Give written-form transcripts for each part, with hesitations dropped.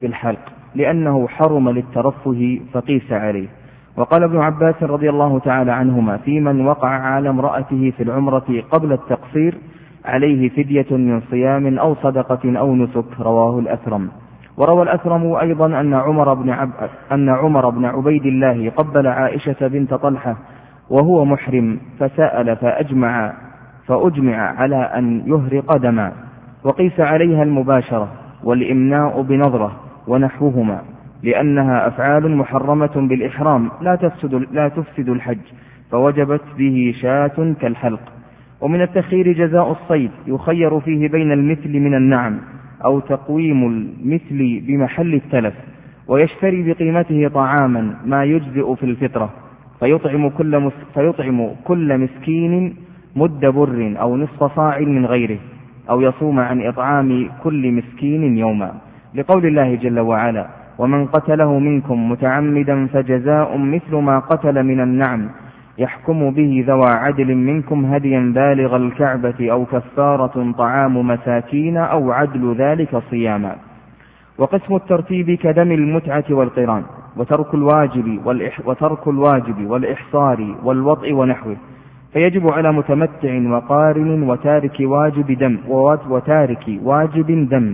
بالحلق لأنه حرم للترفه فقيس عليه. وقال ابن عباس رضي الله تعالى عنهما في من وقع على امرأته في العمرة قبل التقصير عليه فدية من صيام أو صدقة أو نسك، رواه الأثرم. وروى الأثرم أيضا أن عمر بن عبيد الله قبل عائشة بنت طلحة وهو محرم فسأل فأجمع على أن يهرق دما، وقيس عليها المباشرة والإمناء بنظرة ونحوهما، لأنها أفعال محرمة بالإحرام لا تفسد الحج، فوجبت به شاة كالحلق. ومن التخيير جزاء الصيد يخير فيه بين المثل من النعم أو تقويم المثل بمحل التلف، ويشتري بقيمته طعاما ما يجزئ في الفطرة، فيطعم كل مسكين مد بر أو نصف صاع من غيره، أو يصوم عن إطعام كل مسكين يوما، لقول الله جل وعلا: ومن قتله منكم متعمدا فجزاء مثل ما قتل من النعم يحكم به ذوى عدل منكم هديا بالغ الكعبة أو كفارة طعام مساكين أو عدل ذلك صياما. وقسم الترتيب كدم المتعة والقران، وترك الواجب والإحصار والوطء ونحوه، فيجب على متمتع وقارن وتارك واجب دم،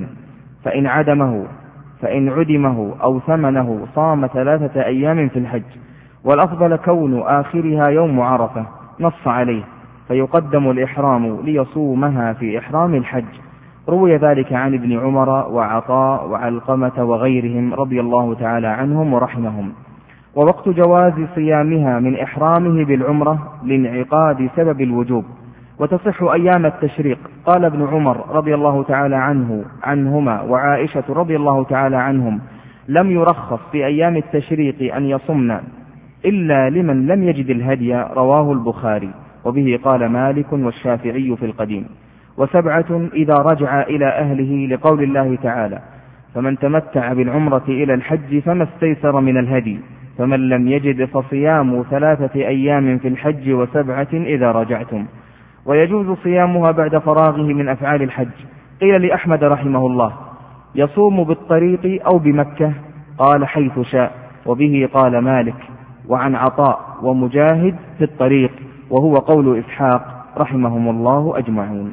فإن عدمه أو ثمنه صام 3 أيام في الحج، والأفضل كون آخرها يوم عرفة نص عليه، فيقدم الإحرام ليصومها في إحرام الحج. روي ذلك عن ابن عمر وعطاء وعلقمة وغيرهم رضي الله تعالى عنهم ورحمهم. ووقت جواز صيامها من إحرامه بالعمرة لانعقاد سبب الوجوب، وتصح أيام التشريق. قال ابن عمر رضي الله تعالى عنهما وعائشة رضي الله تعالى عنهم: لم يرخص في أيام التشريق أن يصمن إلا لمن لم يجد الهدي، رواه البخاري. وبه قال مالك والشافعي في القديم. 7 إذا رجع إلى أهله، لقول الله تعالى: فمن تمتع بالعمرة إلى الحج فما استيسر من الهدي، فمن لم يجد فصيام 3 أيام في الحج و7 إذا رجعتم. ويجوز صيامها بعد فراغه من أفعال الحج. قيل لأحمد رحمه الله: يصوم بالطريق أو بمكة؟ قال: حيث شاء. وبه قال مالك، وعن عطاء ومجاهد في الطريق، وهو قول إسحاق رحمهم الله أجمعون.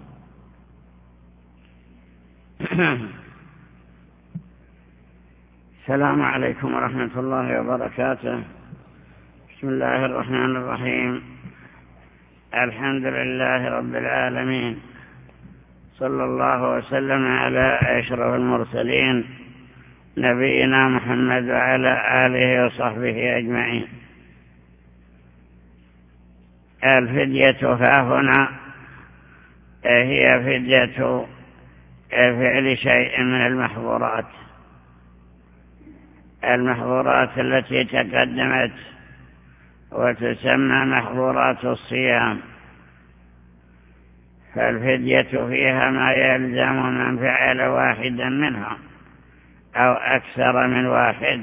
السلام عليكم ورحمة الله وبركاته. بسم الله الرحمن الرحيم. الحمد لله رب العالمين، صلى الله وسلم على أشرف المرسلين نبينا محمد وعلى آله وصحبه أجمعين. الفدية هنا هي فدية فعل شيء من المحظورات التي تقدمت وتسمى محظورات الصيام، فالفدية فيها ما يلزم من فعل واحدا منها أو أكثر من واحد،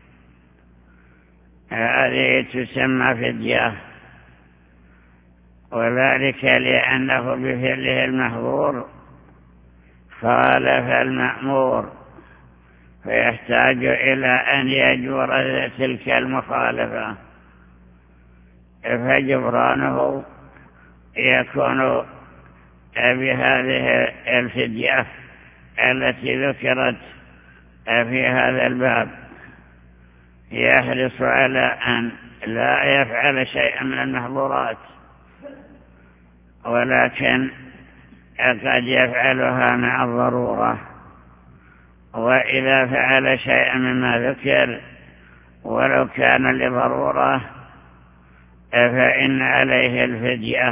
هذه تسمى فدية، وذلك لأنه بفعله المحظور خالف المأمور، فيحتاج إلى أن يجبر تلك المخالفة، فجبرانه يكون بهذه الفدية التي ذكرت في هذا الباب. يحرص على أن لا يفعل شيئا من المحظورات، ولكن قد يفعلها مع الضرورة، وإذا فعل شيئا مما ذكر ولو كان لضرورة فإن عليه الفدية.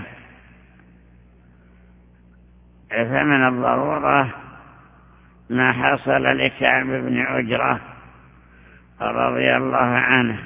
فمن الضرورة ما حصل لكعب بن عجرة رضي الله عنه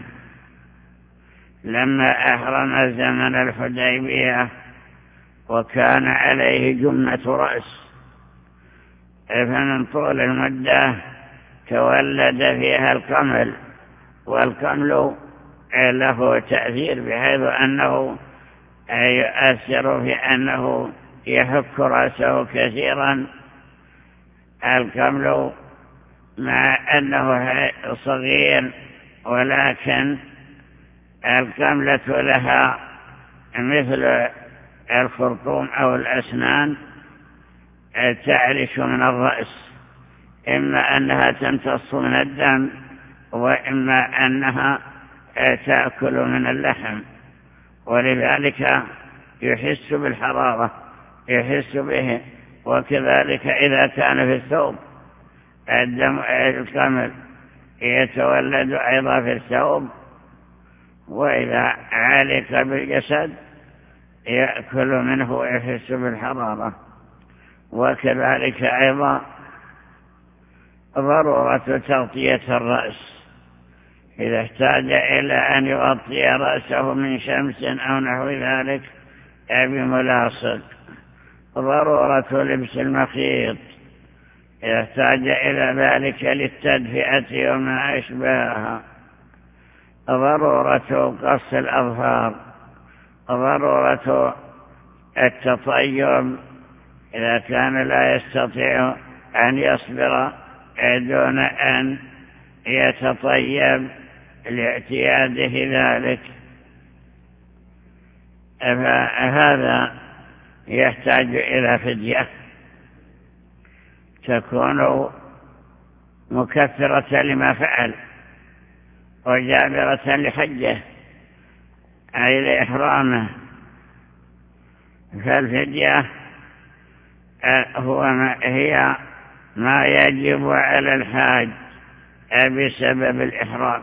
لما أحرم زمن الحديبية، وكان عليه جمة رأس، فمن طول المدة تولد فيها القمل، والقمل له تأثير بحيث أنه يؤثر في أنه يحك رأسه كثيرا. القمل مع أنه صغير، ولكن الكملة لها مثل الخرطوم أو الأسنان تعرش من الرأس، إما أنها تمتص من الدم وإما أنها تأكل من اللحم، ولذلك يحس بالحرارة، يحس به. وكذلك إذا كان في الثوب الكمل يتولد أيضا في الثوب، وإذا علق بالجسد يأكل منه ويحس بالحرارة. وكذلك أيضا ضرورة تغطية الرأس، إذا احتاج إلى أن يغطي رأسه من شمس أو نحو ذلك بملاصق. ضرورة لبس المخيط إذا احتاج إلى ذلك للتدفئة وما أشبهها. ضرورة قص الأظفار، ضرورة التطيب إذا كان لا يستطيع أن يصبر دون أن يتطيب لاعتياده ذلك، فهذا يحتاج إلى فدية تكون مكفرة لما فعل وجابرة لحجه أي لإحرامه. فالفدية هي ما يجب على الحاج بسبب الإحرام،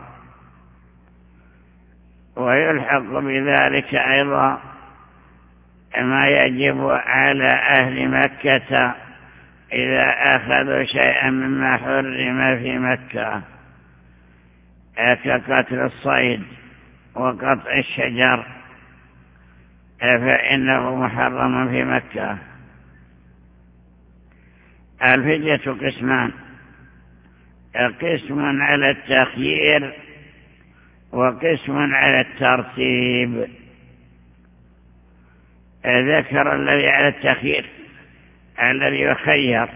ويلحق بذلك أيضا ما يجب على أهل مكة إذا أخذوا شيئا مما حرم في مكة كقتل الصيد وقطع الشجر، فإنه محرم في مكة. الفدية قسمان: قسم على التخيير وقسم على الترتيب. ذكر الذي على التخيير، الذي يخير: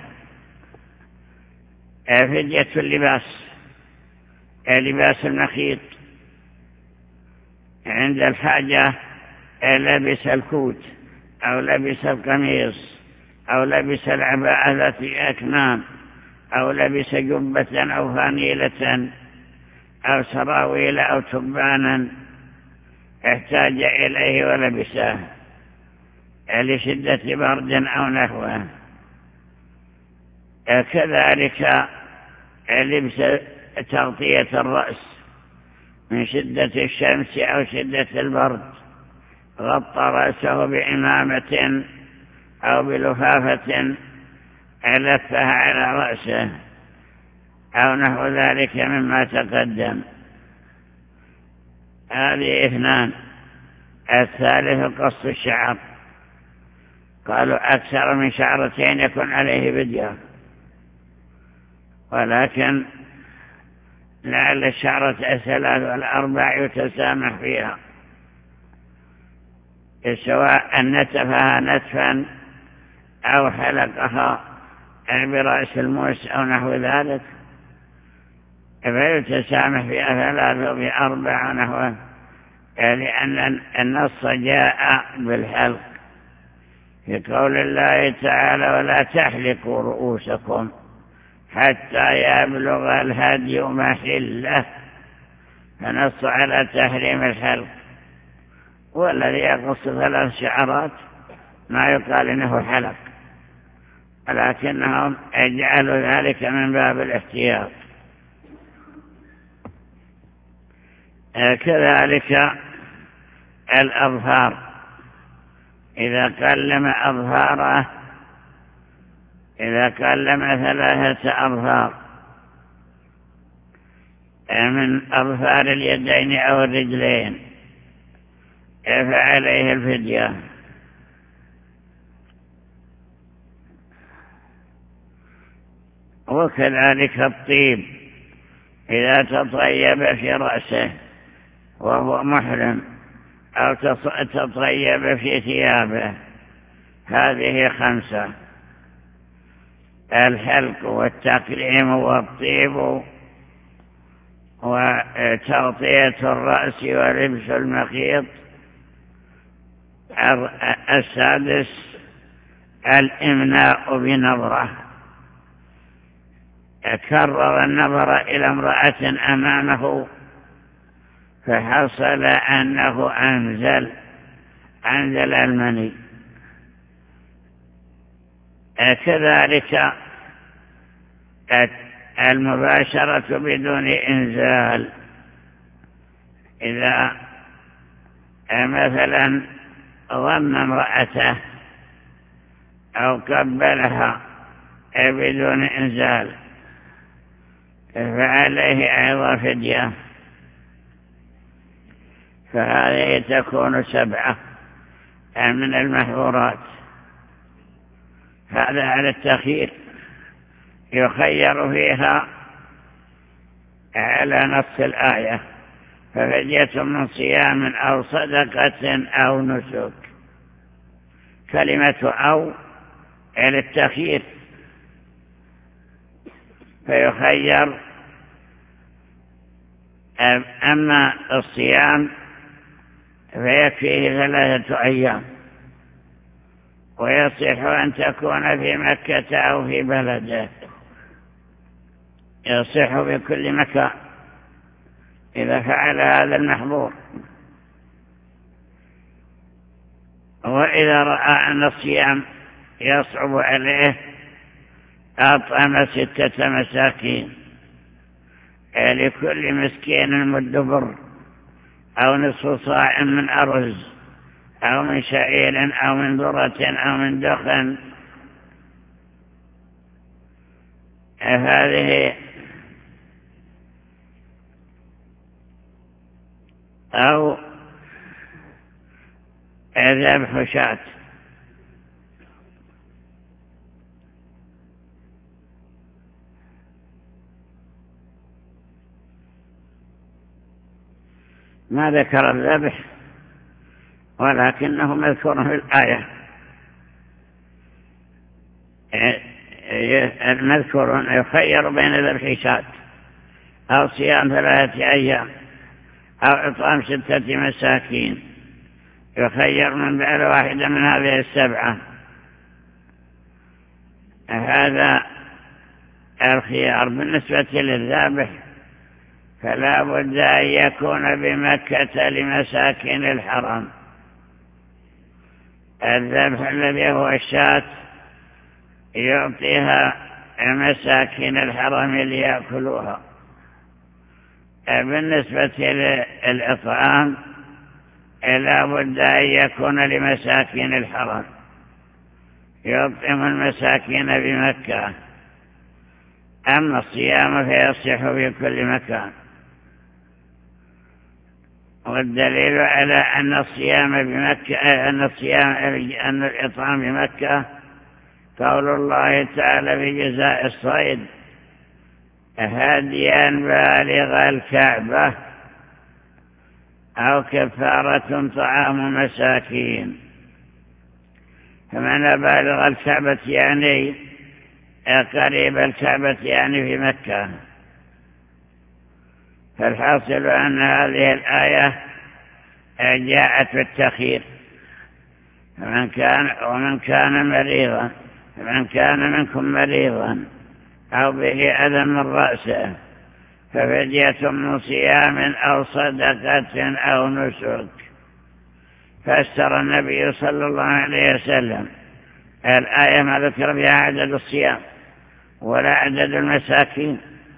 فدية اللباس، لباس المخيط، عند الحاجة لبس الكوت أو لبس القميص أو لبس العباءة ذات أكمام أو لبس جبة أو فانيلة أو سراويل أو تبانا احتاج إليه ولبسه لشدة برد أو نحوه. كذلك لبس تغطية الرأس من شدة الشمس أو شدة البرد، غطى رأسه بعمامة أو بلفافة لفها على رأسه أو نحو ذلك مما تقدم. هذه اثنان. الثالث قص الشعر، قالوا أكثر من شعرتين يكون عليه فدية، ولكن لعل الشعرة 3 والأربع يتسامح فيها، سواء نتفها نتفا أو حلقها برأس الموس أو نحو ذلك، فيتسامح فيها 3 و4 نحوه، لأن النص جاء بالحلق في قول الله تعالى: ولا تحلقوا رؤوسكم حتى يبلغ الهدي محله، فنص على تحريم الحلق. والذي يقص 3 شعرات ما يقال إنه حلق، ولكنهم يجعلوا ذلك من باب الاحتياط. كذلك الأظفار، إذا كلم أظفاره، إذا كلم 3 أظفار من أظفار اليدين أو الرجلين فعليه الفدية. وكذلك الطيب، إذا تطيب في رأسه وهو محرم أو تطيب في ثيابه، هذه 5. الحلق والتكريم والطيب وتغطية الرأس ولبس المخيط. السادس الإمناء بنظرة، كرر النظر إلى امرأة أمامه فحصل أنه أنزل المني. كذلك المباشرة بدون إنزال، إذا مثلا ضم امرأته أو قبلها بدون إنزال فعليه أيضا فدية، فهذه تكون 7 من المحظورات. هذا على التخيير، يخير فيها على نص الآية، ففدية من صيام أو صدقة أو نسك. كلمة أو على التخيير، فيخير. أما الصيام فيكفيه 3 أيام، ويصح أن تكون في مكة أو في بلده، يصح في كل مكان إذا فعل هذا المحظور. وإذا رأى أن الصيام يصعب عليه أطعم 6 مساكين، لكل مسكين مد بر أو نصف صاع من أرز أو من شعير أو من ذرة أو من دخن. هذه أو ذبح شاة. ما ذكر الذبح ولكنه مذكور في الآية، المذكور يخير بين ذبح شاة أو صيام 3 أيام أو إطعام 6 مساكين، يخير من بين واحدة من هذه 7. هذا الخيار. بالنسبة للذبح فلا بد أن يكون بمكة لمساكن الحرم. الذبح الذي هو الشاة يعطيها مساكن الحرم ليأكلوها. بالنسبة للإطعام لا بد أن يكون لمساكن الحرم، يطعم المساكين بمكة. أما الصيام فيصح في كل مكان. والدليل على أن الصيام بمكة أن الإطعام بمكة قول الله تعالى في جزاء الصيد: هديا بالغ الكعبة أو كفارة طعام مساكين. فمعنى بالغ الكعبة يعني قريب الكعبة يعني في مكة. فالحاصل أن هذه الآية جاءت بالتخيير. ومن كان مريضا، فمن كان منكم مريضا أو به أذى من رأسه ففدية من صيام أو صدقة أو نسك. فسر النبي صلى الله عليه وسلم الآية ما ذكر فيها عدد الصيام ولا عدد المساكين،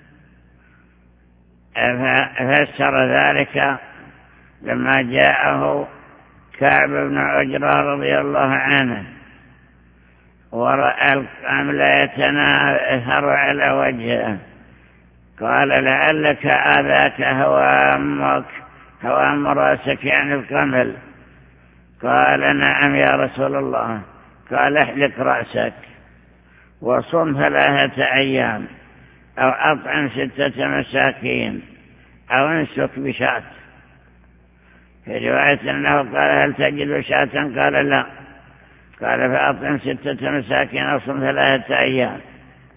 فسر ذلك لما جاءه كعب بن عجرة رضي الله عنه ورأى القمل يتناثر على وجهه، قال: لعلك آذاك هوام رأسك يعني القمل. قال: نعم يا رسول الله. قال: احلق رأسك وصم 3 أيام أو أطعم 6 مساكين أو انسك بشاة. في رواية أنه قال: هل تجد شاة؟ قال: لا. قال: فأطعم 6 مساكين أو صم 3 أيام.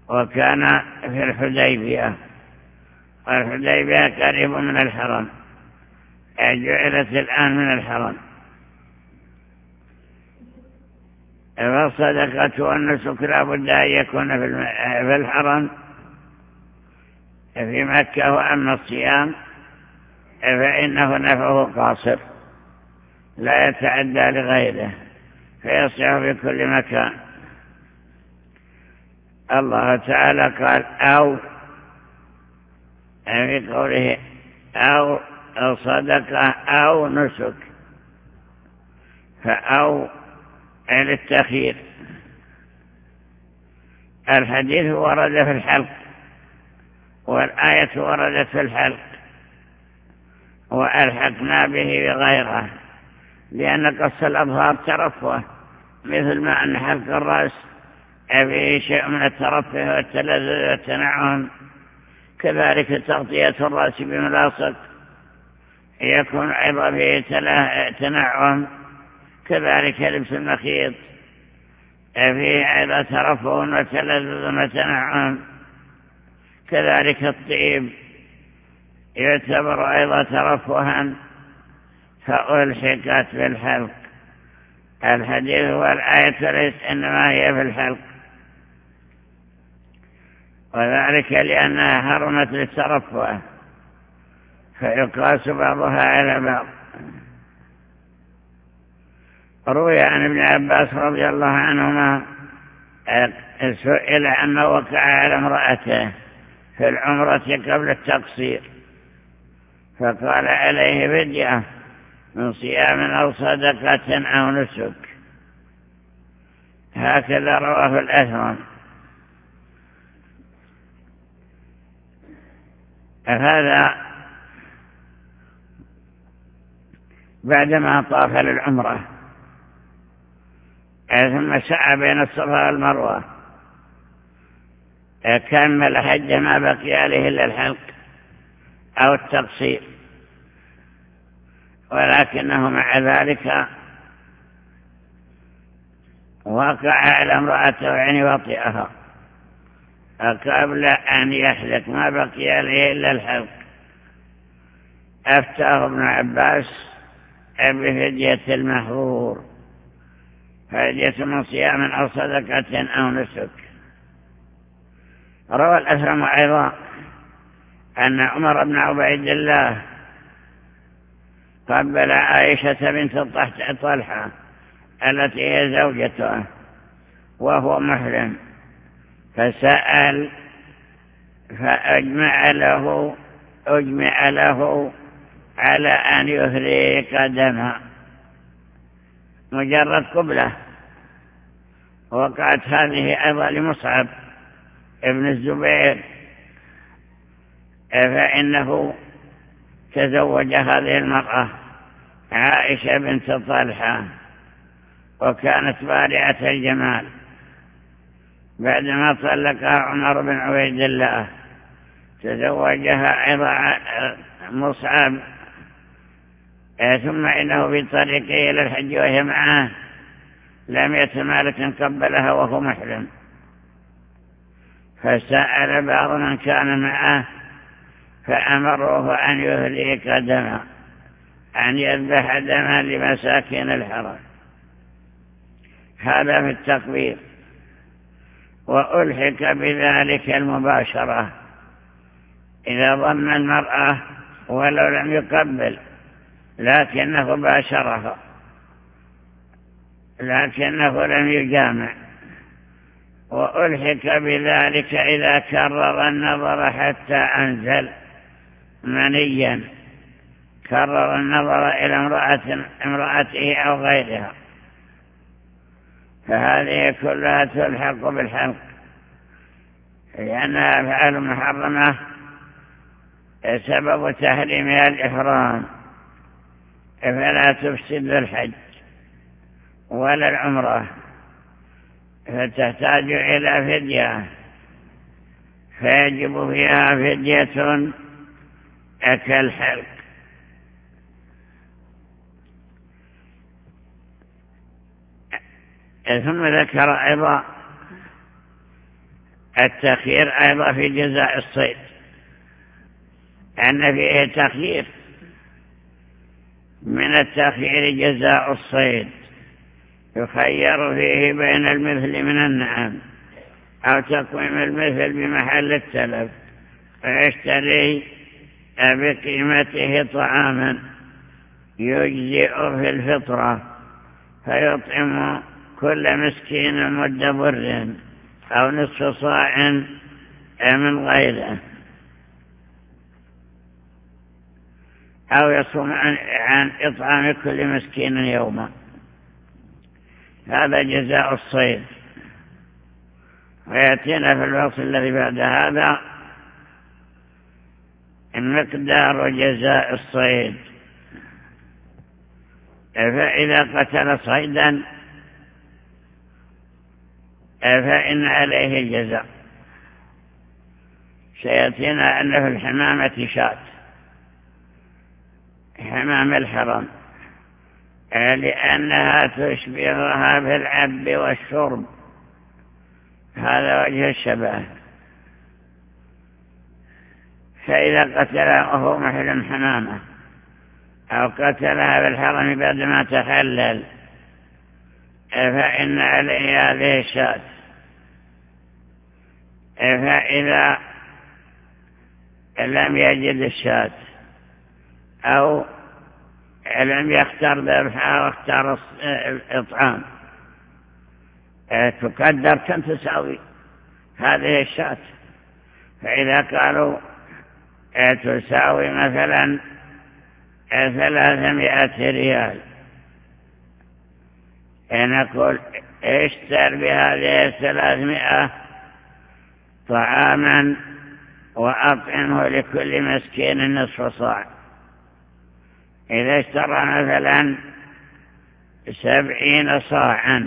وكان في الحديبية، والحديبية قريب من الحرم، جعلت الآن من الحرم. فالصدقة والنسك لا بد أن يكون في الحرم في مكة. وأما الصيام فإنه نفعه قاصر لا يتعدى لغيره، فيصح في كل مكان. الله تعالى قال أو في قوله أو صدقة أو نسك، فأو للتخيير. الحديث ورد في الحلق، والآية وردت في الحلق، وألحقنا به بغيره، لأن قص الأظهار ترفه، مثل ما أن حلق الرأس فيه شيء من الترفه والتلذذ والتنعم، كذلك تغطية الرأس بملاصق يكون أيضا فيه تنعم، كذلك لبس المخيط فيه أيضا ترفه وتلذذ وتنعم، كذلك الطيب يعتبر أيضا ترفها، فألحقت بالحلق. الحديث والآية ليس إنما هي في الحلق، وذلك لأنها حرمت للترفه، فيقاس بعضها على بعض. روي عن ابن عباس رضي الله عنهما سئل عما وقع على امرأته في العمرة قبل التقصير، فقال عليه فدية من صيام أو صدقة أو نسك. هكذا رواه الأثرم. هذا بعدما طاف للعمرة ثم سعى بين الصفا والمروة، كمل حج ما بقي عليه إلا الحلق أو التقصير، ولكنه مع ذلك وقع على امرأته يعني وطئها قبل أن يحلق، ما بقي عليه إلا الحلق. أفتاه ابن عباس بفدية المحظور، فدية من صيام أو صدقة أو نسك. روى الأثرم أيضا أن عمر بن عبيد الله قبل عائشة بنت طلحة التي هي زوجته وهو محرم، فسأل فأجمع له على أن يهريق دمها، مجرد قبلة. وقعت هذه أيضا لمصعب ابن الزبير، فإنه تزوج هذه المرأة عائشة بنت طلحة، وكانت بارعة الجمال. بعدما طلقها عمر بن عبيد الله تزوجها أيضا مصعب، ثم إنه في طريقه إلى الحج وهي معه لم يتمالك أن قبلها وهو محرم، فسأل بعض من كان معه فأمروه أن يهلك دما، أن يذبح دما لمساكين الحرم. هذا في التقبير. وألحق بذلك المباشرة، إذا ضم المرأة ولو لم يقبل لكنه باشرها، لكنه لم يجامع. وألحق بذلك إذا كرر النظر حتى أنزل منيا، كرر النظر إلى امرأته أو غيرها، فهذه كلها تلحق بالحلق، لأنها أفعال محرمة سبب تحريمها الإحرام، فلا تفسد الحج ولا العمرة، فتحتاج إلى فدية، فيجب فيها فدية كالحلق. ثم ذكر أيضا التخيير أيضا في جزاء الصيد، أن فيه تخيير. من التخيير جزاء الصيد، يخير فيه بين المثل من النعم أو تقويم المثل بمحل التلف، فيشتري بقيمته طعاما يجزئ في الفطرة، فيطعم كل مسكين مد بر أو نصف صاع من غيره، أو يصوم عن إطعام كل مسكين يوما. هذا جزاء الصيد. ويأتينا في الفصل الذي بعد هذا مقدار جزاء الصيد. فإذا قتل صيدا فإن عليه الجزاء. سيأتينا أن في الحمامة شاة، حمام الحرم، لأنها تشبهها في العب والشرب، هذا وجه الشبه. فإذا قتلها وهو محل حمامة أو قتلها بالحرم بعدما تخلل فإن عليه هذه الشاة. فإذا لم يجد الشاة أو لم يختار ذبحها واختار الإطعام، تقدر كم تساوي هذه الشاة. فإذا قالوا تساوي مثلا 300 ريال، نقول اشتر بهذه 300 طعاما وأطعمه لكل مسكين نصف صاع. إذا اشترى مثلا 70 صاعا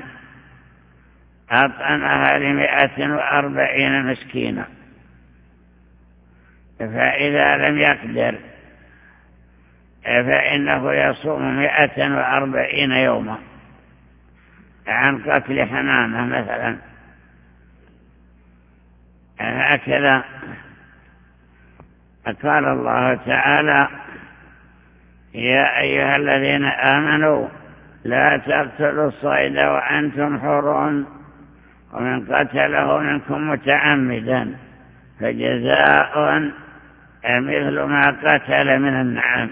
أطعمها 140 مسكينا. فإذا لم يقدر فإنه يصوم 140 يوما عن قتل حمامة مثلا. هكذا قال الله تعالى: يا أيها الذين آمنوا لا تقتلوا الصيد وأنتم حرون ومن قتله منكم متعمدا فجزاء مثل ما قتل من النعم.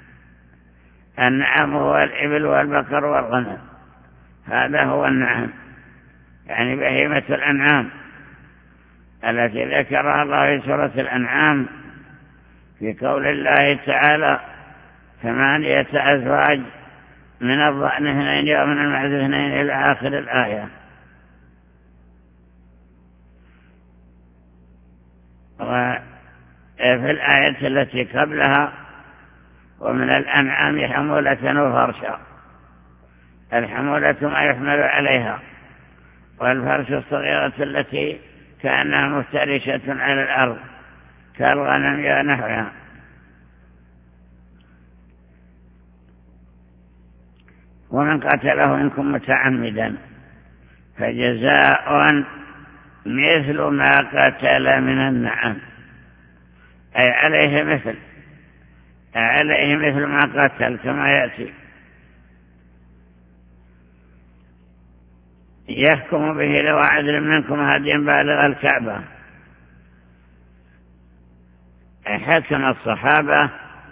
النعم هو الإبل والبقر والغنم، هذا هو النعم، يعني بهيمة الأنعام التي ذكرها الله في سورة الأنعام في قول الله تعالى: 8 أزواج من الضأن 2 ومن المعز 2 إلى آخر الآية. وفي الآية التي قبلها: ومن الأنعام حمولة وفرشا. الحمولة ما يحمل عليها، والفرش الصغيرة التي كانها مفترشة على الأرض كالغنم ونحوها. ومن قتله منكم متعمدا فجزاء مثل ما قتل من النعم، أي عليه مثل ما قتل كما يأتي. يحكم به لو عدل منكم هديا بالغ الكعبة. حكم الصحابة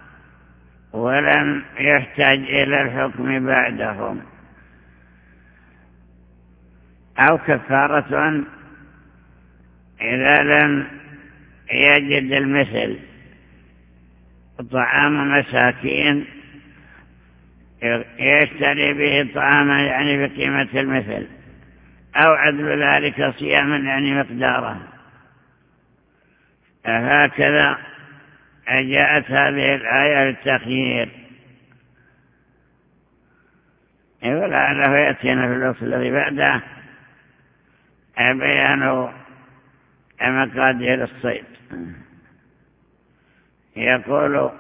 ولم يحتاج إلى الحكم بعدهم. أو كفارة إذا لم يجد المثل، طعام مساكين يشتري به طعاما يعني بقيمة المثل، أو عدل ذلك صياما يعني مقداره. هكذا جاءت هذه الآية للتخيير. ولعله يأتينا في الوصف الذي بعده بيان مقادير الصيد. يقول: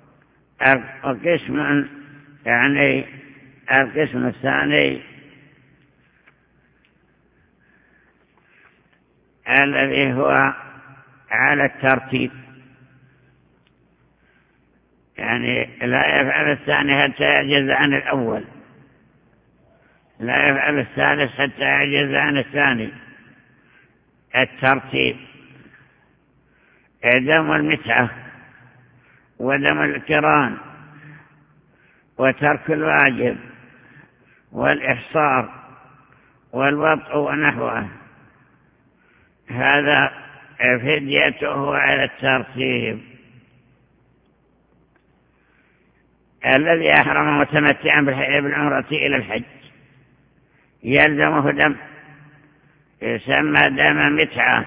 القسم يعني القسم الثاني الذي هو على الترتيب، يعني لا يفعل الثاني حتى يعجز عن الأول، لا يفعل الثالث حتى يعجز عن الثاني. الترتيب دم المتعة ودم القران وترك الواجب والإحصار والوطء ونحوه، هذا فديته على الترتيب. الذي أحرم متمتعا بالعمرة إلى الحج يلزمه دم يسمى دم متعة،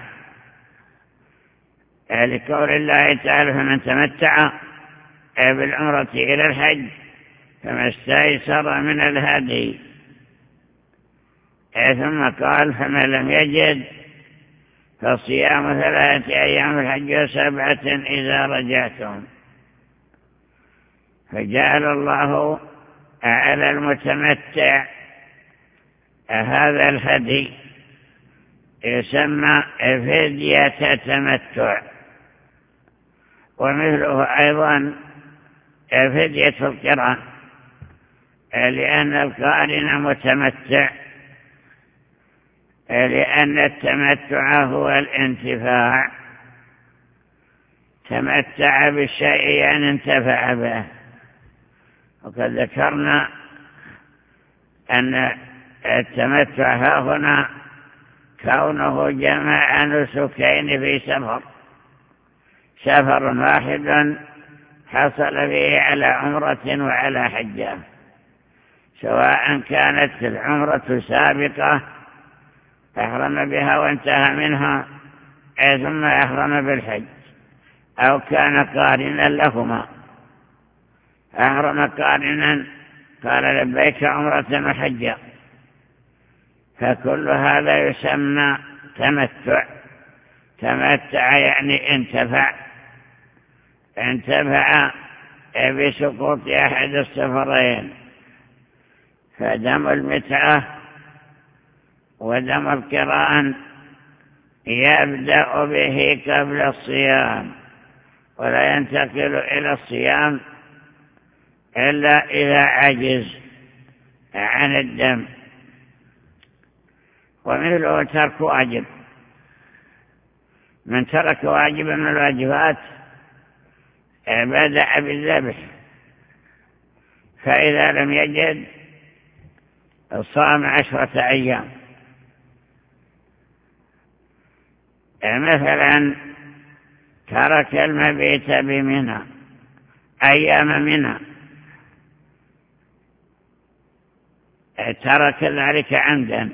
لقول الله تعالى: فمن تمتع بالعمرة إلى الحج فما استيسر من الهدي. ثم قال: فمن لم يجد فصيام 3 أيام الحج و7 إذا رجعتم. فجعل الله على المتمتع هذا الهدي يسمى فدية تمتع، ومثله أيضا فدية القران، لأن القارن متمتع، لأن التمتع هو الانتفاع، تمتع بالشيء يعني انتفع به. وقد ذكرنا أن التمتع ها هنا كونه جمع نسكين في سفر واحد حصل فيه على عمرة وعلى حجة، سواء كانت العمرة سابقة أحرم بها وانتهى منها ثم أحرم بالحج، أو كان قارنا لهما، أحرم قارنا قال لبيك عمرة وحجة، فكل هذا يسمى تمتع. تمتع يعني انتفع بسقوط أحد السفرين. فدم المتعة ودم القران يبدأ به قبل الصيام، ولا ينتقل إلى الصيام إلا إذا عجز عن الدم. ومثله ترك واجب، من ترك واجبا من الواجبات بدأ بالذبح، فإذا لم يجد صام 10 أيام. مثلا ترك المبيت بمنى أيام منى، ترك ذلك عمدا،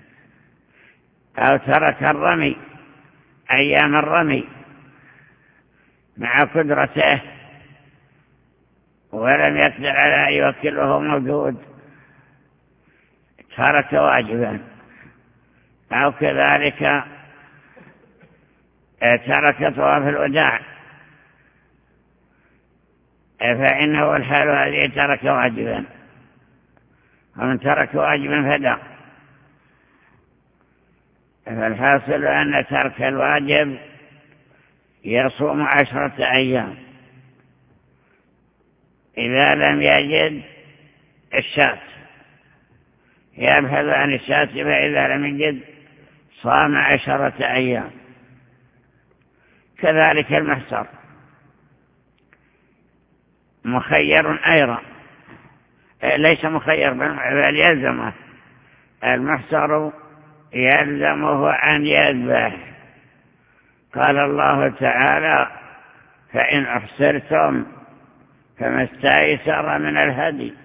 أو ترك الرمي أيام الرمي مع قدرته ولم يقدر على أن يوكله موجود، ترك واجبا. أو كذلك ترك طواف الوداع، فإنه الحال هذه ترك واجبا، ومن ترك واجبا فدى. فالحاصل أن ترك الواجب يصوم 10 أيام إذا لم يجد الشاة، يبحث عن الشاة، فإذا لم يجد صام 10 أيام. كذلك المحصر مخير أيضا، ليس مخير بل يلزمه، المحصر يلزمه أن يذبح. قال الله تعالى: فإن أحصرتم فما استيسر من الهدي.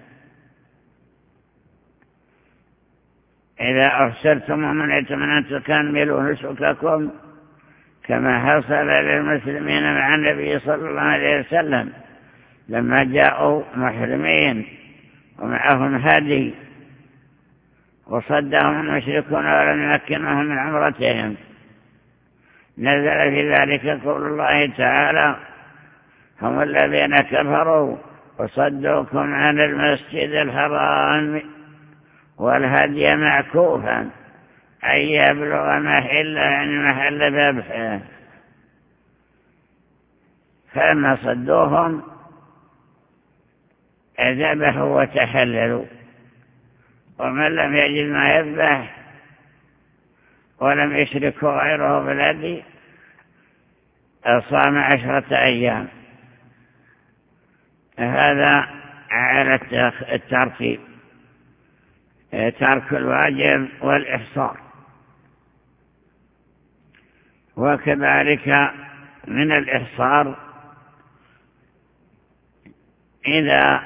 إذا أحصرتم ومنعتم أن تكملوا نسككم كما حصل للمسلمين مع النبي صلى الله عليه وسلم لما جاءوا محرمين ومعهم هدي وصدهم المشركون ولم يمكنهم من عمرتهم، نزل في ذلك قول الله تعالى: هم الذين كفروا وصدوكم عن المسجد الحرام والهدي معكوفا أن يبلغ محله يعني محل ذبحه، فلما صدوهم ذبحوا وتحللوا. ومن لم يجد ما يذبح ولم يشركوا غيره بالهدي صام 10 أيام. هذا على الترتيب، ترك الواجب والإحصار. وكذلك من الإحصار إذا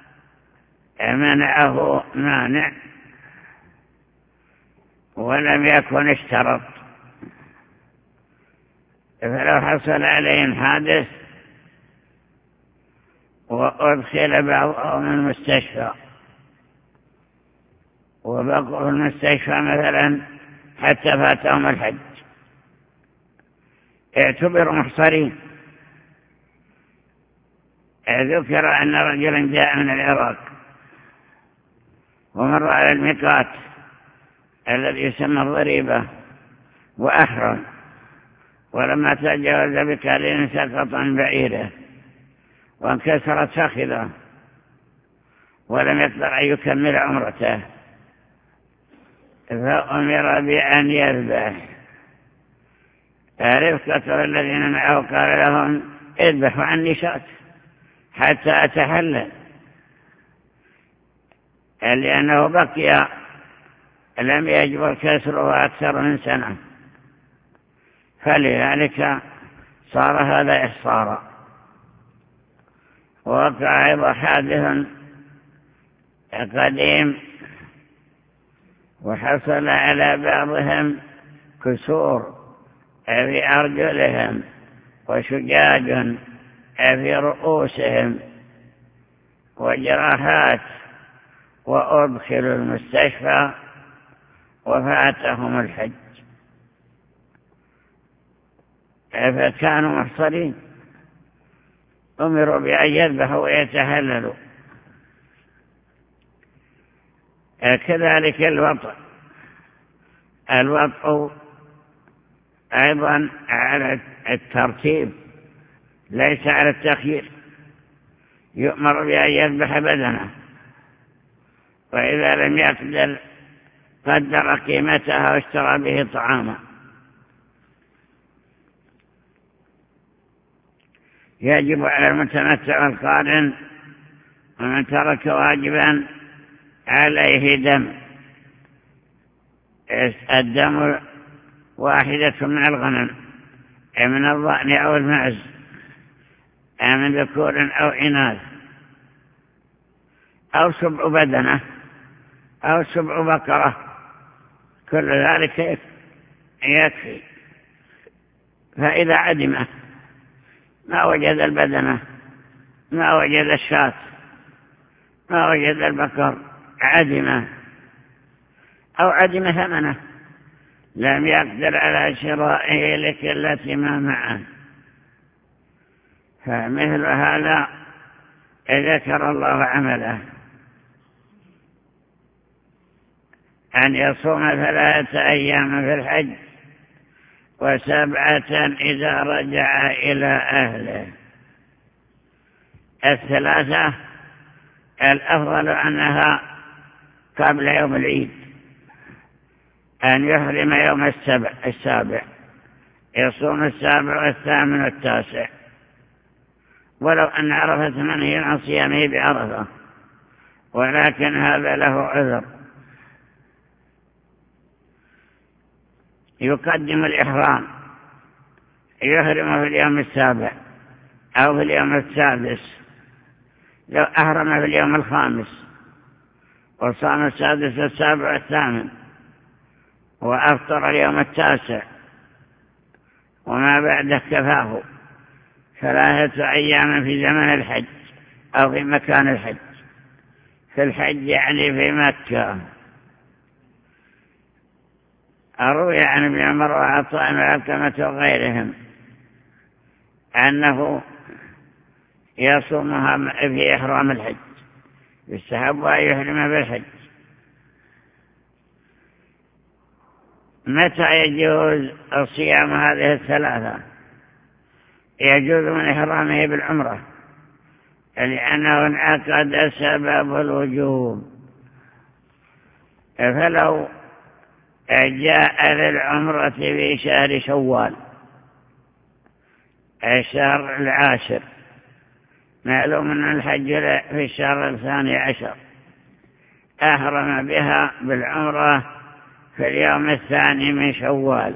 منعه مانع ولم يكن اشترط، فلو حصل عليهم حادث وأدخل بعضهم المستشفى وبقوا في المستشفى مثلا حتى فاتهم الحج، اعتبروا محصرين. ذكر أن رجلا جاء من العراق ومر على الميقات الذي يسمى الضريبة وأحرم، ولما تجاوز بكالين سقط عن بعيره وانكسرت فخذه ولم يقدر أن يكمل عمرته، فأمر بأن يذبح. رفقة الذين معه قال لهم اذبحوا عني شاة حتى أتحلل، لأنه بقي لم يجبر كسره أكثر من سنة، فلذلك صار هذا إحصارا. ووقع أيضا حادث قديم وحصل على بعضهم كسور في أرجلهم وشجاج في رؤوسهم وجراحات، وأدخلوا المستشفى وفاتهم الحج، فكانوا محصرين، أمروا بأن يذبحوا ويتهللوا. كذلك الوطء أيضا على الترتيب ليس على التخيير، يؤمر بأن يذبح بدنه، وإذا لم يقدر قدر قيمتها واشترى به طعاما. يجب على المتمتع والقارن ومن ترك واجبا عليه دم. الدم واحدة من الغنم، من الضأن أو المعز، من ذكور أو إناث، أو سبع بدنة أو سبع بقرة، كل ذلك يكفي. فإذا عدمه ما وجد البدنة، ما وجد الشاة، ما وجد البقر، عدمه أو عدم ثمنه، لم يقدر على شرائه لكلة ما معه، فمثل هذا ذكر الله عمله أن يصوم 3 أيام في الحج و7 إذا رجع إلى أهله. 3 الأفضل أنها قبل يوم العيد، أن يحرم يوم 7 يصوم 7 و8 و9، ولو أن عرفة منهي عن صيامه بعرفة، ولكن هذا له عذر. يقدم الإحرام، يحرم في اليوم 7 أو في اليوم 6. لو أحرم في اليوم 5 وصام 6 و7 و8 وأفطر اليوم 9 وما بعده كفاه 3 أيام في زمن الحج أو في مكان الحج. في الحج يعني في مكة. أروي عن ابن عمر وعطاء وعلقمة وغيرهم أنه يصومها في إحرام الحج، يستحب أن يحرم بالحج. متى يجوز الصيام هذه الثلاثة؟ يجوز من إحرامه بالعمرة، لأنه انعقد سبب الوجوب. فلو جاء للعمرة في شهر شوال الشهر العاشر، معلوم أن الحج في الشهر 12، أحرم بها بالعمرة في اليوم 2 من شوال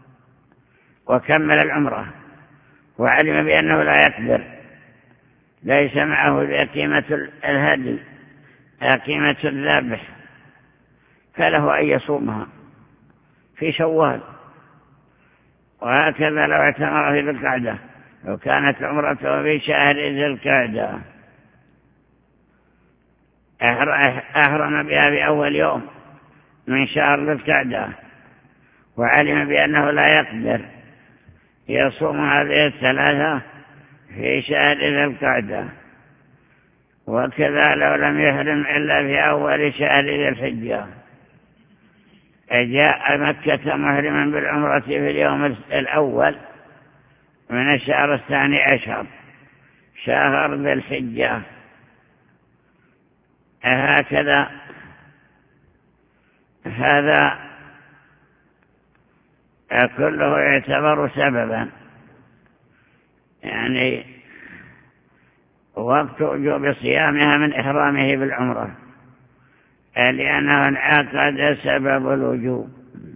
وكمل العمرة، وعلم بأنه لا يقدر، ليس معه قيمة الهدي قيمة الذبح، فله أن يصومها في شوال. وهكذا لو اعتمر في ذي القعدة، لو كانت عمرته في شهر ذي القعدة أحرم بها في أول يوم من شهر ذي القعدة، وعلم بأنه لا يقدر يصوم هذه الثلاثة في شهر ذي القعدة. وكذا لو لم يحرم إلا في أول شهر ذي الحجة، جاء مكة محرما بالعمرة في اليوم الأول من الشهر 12 شهر ذي الحجة، هكذا هذا كله يعتبر سببا، يعني وقت وجوب صيامها من إحرامه بالعمرة، لأنه انعقد سبب الوجوب.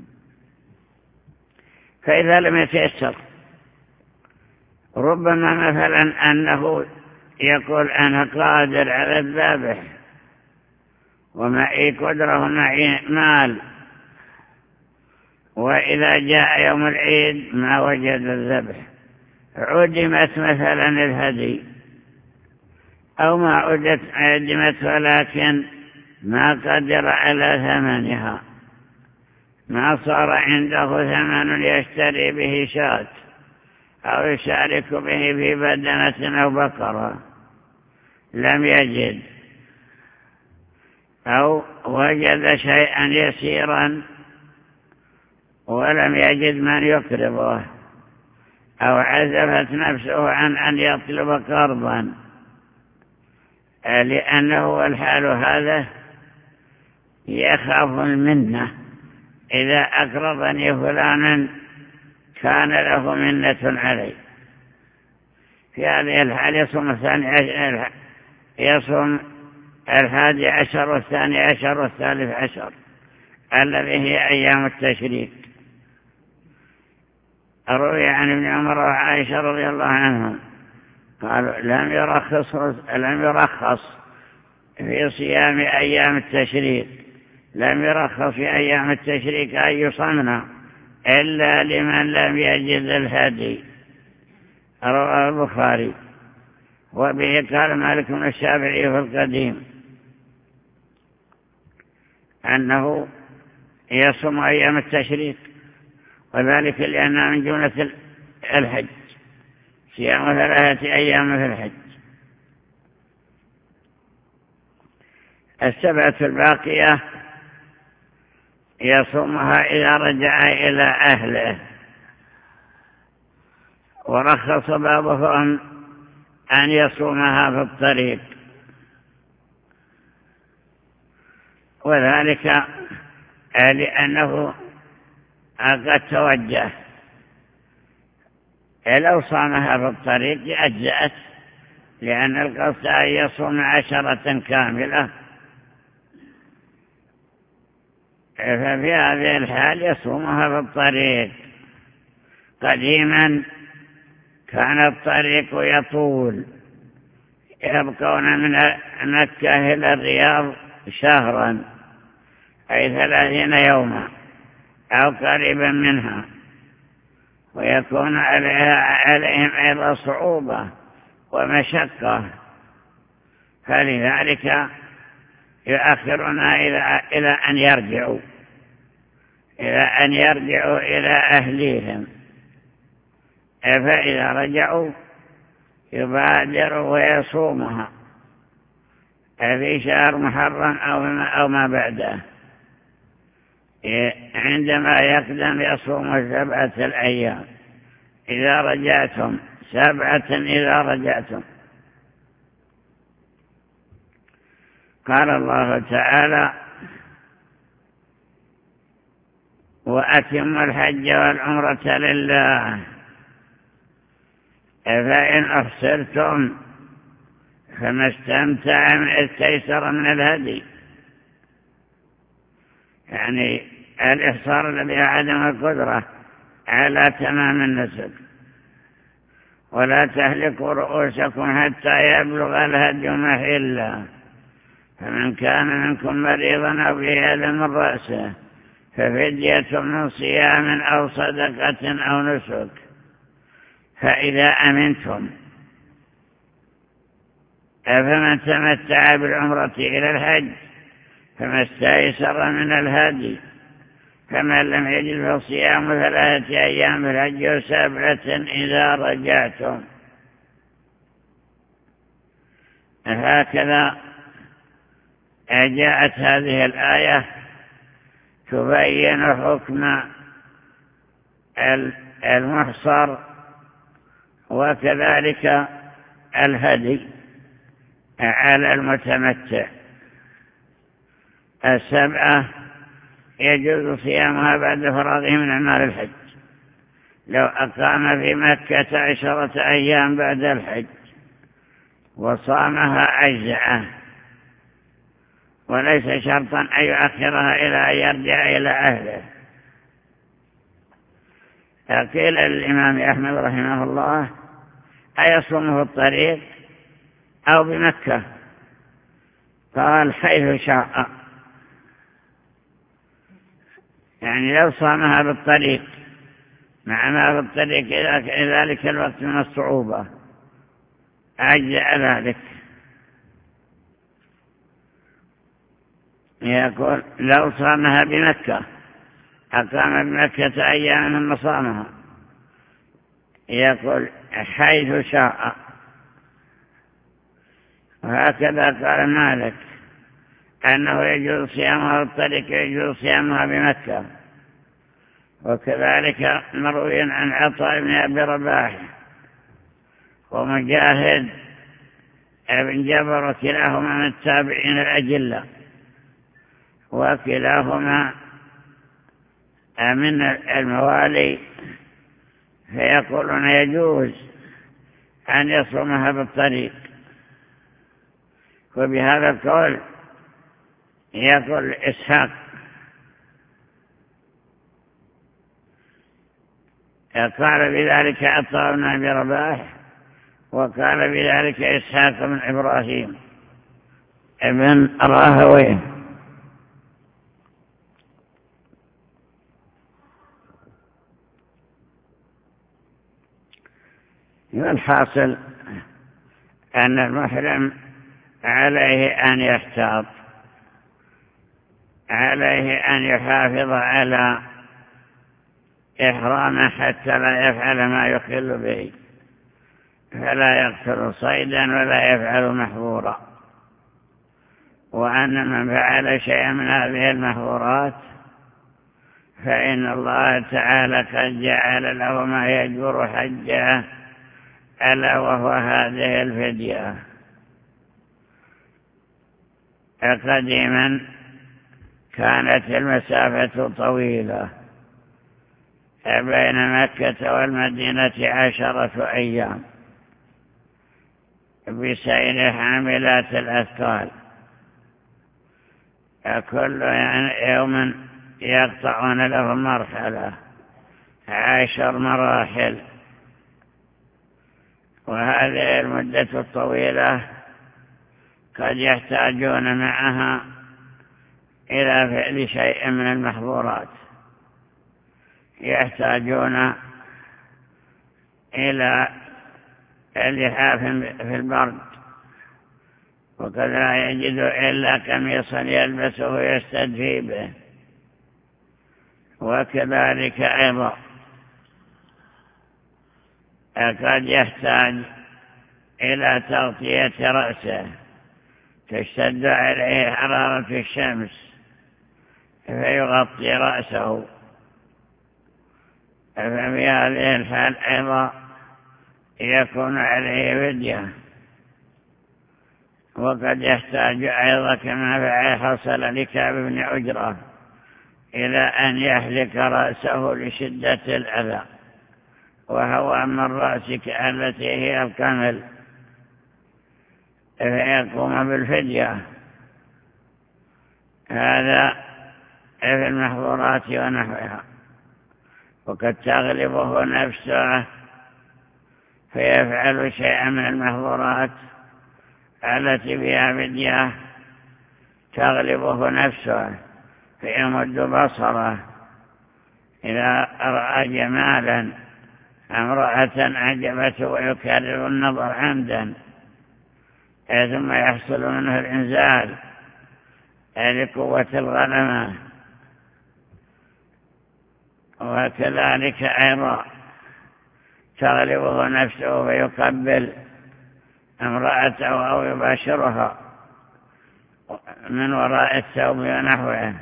فإذا لم يتيسر، ربما مثلا أنه يقول أنا قادر على الذبح ومعي قدرة ومعي مال، وإذا جاء يوم العيد ما وجد الذبح، عدمت مثلا الهدي، أو ما عدمت ولكن ما قدر على ثمنها، ما صار عنده ثمن يشتري به شاة أو يشارك به في بدنة أو بقرة، لم يجد، أو وجد شيئا يسيرا ولم يجد من يقرضه، أو عزفت نفسه عن أن يطلب قرضا، لأنه الحال هذا يخاف المنة، إذا أقرضني فلان كان له منة علي. في هذه الحال يصوم 11 و12 و13 الذي هي أيام التشريك. روي عن ابن عمر وعائشة رضي الله عنهم قالوا لم يرخص في صيام أيام التشريك، لم يرخص في أيام التشريك أن يصمنا إلا لمن لم يجد الهدي. رواه البخاري. وبه قال مالك بن الشافعي في القديم أنه يصوم أيام التشريك، وذلك لأنها من جملة الحج، صيام 3 أيام في الحج. 7 الباقية يصومها إذا رجع إلى أهله، ورخص بعضهم أن يصومها في الطريق، وذلك لأنه قد توجه، لو صامها في الطريق أجزأت، لأن القصد أن يصوم 10 كاملة، ففي هذه الحال يصومها في الطريق. قديما كان الطريق يطول، يبقون من مكة إلى الرياض شهرا، أي 30 يوما أو قريبا منها، ويكون عليهم أيضا صعوبة ومشقة، فلذلك يؤخرون إلى أن يرجعوا إلى أهليهم. فإذا رجعوا يبادروا ويصومها في شهر محرم أو ما بعده، عندما يقدم يصوم 7 الأيام إذا رجعتم، 7 إذا رجعتم. قال الله تعالى: وأتموا الحج والعمرة لله فإن أحصرتم فما استيسر من الهدي. يعني الإحصار الذي عدم القدرة على تمام النسك. ولا تهلكوا رؤوسكم حتى يبلغ الهدي محله، فمن كان منكم مريضا أو به أذى من رأسه ففدية من صيام أو صدقة أو نسك. فإذا أمنتم، فمن تمتع بالعمرة إلى الحج فما استيسر من الهدي، فمن لم يجد فصيام 3 أيام في الحج و7 إذا رجعتم. هكذا جاءت هذه الآية تبين حكم المحصر وكذلك الهدي على المتمتع. 7 يجوز صيامها بعد فراغه من أعمال الحج. لو أقام في مكة 10 أيام بعد الحج وصامها أجزأه، وليس شرطا أن يؤخرها إلى أن يرجع إلى أهله. قيل للإمام أحمد رحمه الله: أيصومه الطريق أو بمكة؟ قال: حيث شاء. يعني لو صامها بالطريق مع ما في الطريق ذلك الوقت من الصعوبة أجزأ ذلك. يقول: لو صامها بمكة، أقام بمكة أيام ثم صامها، يقول: حيث شاء. وهكذا قال مالك أنه يجوز صيامها بالطريق ويجوز صيامها بمكة. وكذلك مروي عن عطاء بن أبي رباح ومجاهد بن جبر، وكلاهما من التابعين الأجلة، وكلاهما من الموالي، فيقولون يجوز أن يصومها بالطريق. وبهذا القول يقول إسحاق: قال بذلك عطاء بن أبي رباح، وقال بذلك إسحاق بن إبراهيم ابن راهويه. والحاصل أن المحرم عليه أن يحتاط، عليه أن يحافظ على إحرامه حتى لا يفعل ما يخل به، فلا يقتل صيدا ولا يفعل محظورا. وأن من فعل شيئا من هذه المحظورات فإن الله تعالى قد جعل له ما يجبر حجه، ألا وهو هذه الفدية. قديما كانت المسافة طويلة بين مكة والمدينة 10 أيام بسير حاملات الأثقال، كل يوم يقطعون له مرحلة 10 مراحل. وهذه المدة الطويلة قد يحتاجون معها إلى فعل شيء من المحظورات، يحتاجون إلى اللحاف في البرد، وقد لا يجد إلا قميصا يلبسه يستدفي به. وكذلك أيضا قد يحتاج إلى تغطية رأسه، تشتد عليه حرارة الشمس فيغطي رأسه. ففي هذه الحال أيضا يكون عليه فدية. وقد يحتاج أيضا كما حصل لكعب بن عجرة إلى أن يحلق رأسه لشدة الأذى، وهو من الرأس التي هي الكمل، فيقوم بالفدية. هذا في المحظورات ونحوها. وقد تغلبه نفسه فيفعل شيئا من المحظورات التي بها فدية، تغلبه نفسه فيمد بصره إذا رأى جمالا امرأة أعجبته ويكرر النظر عمدا، ثم يحصل منه الإنزال لقوة الغنمة. وكذلك أيضا تغلبه نفسه فيقبل امرأته أو يباشرها من وراء الثوب ونحوه،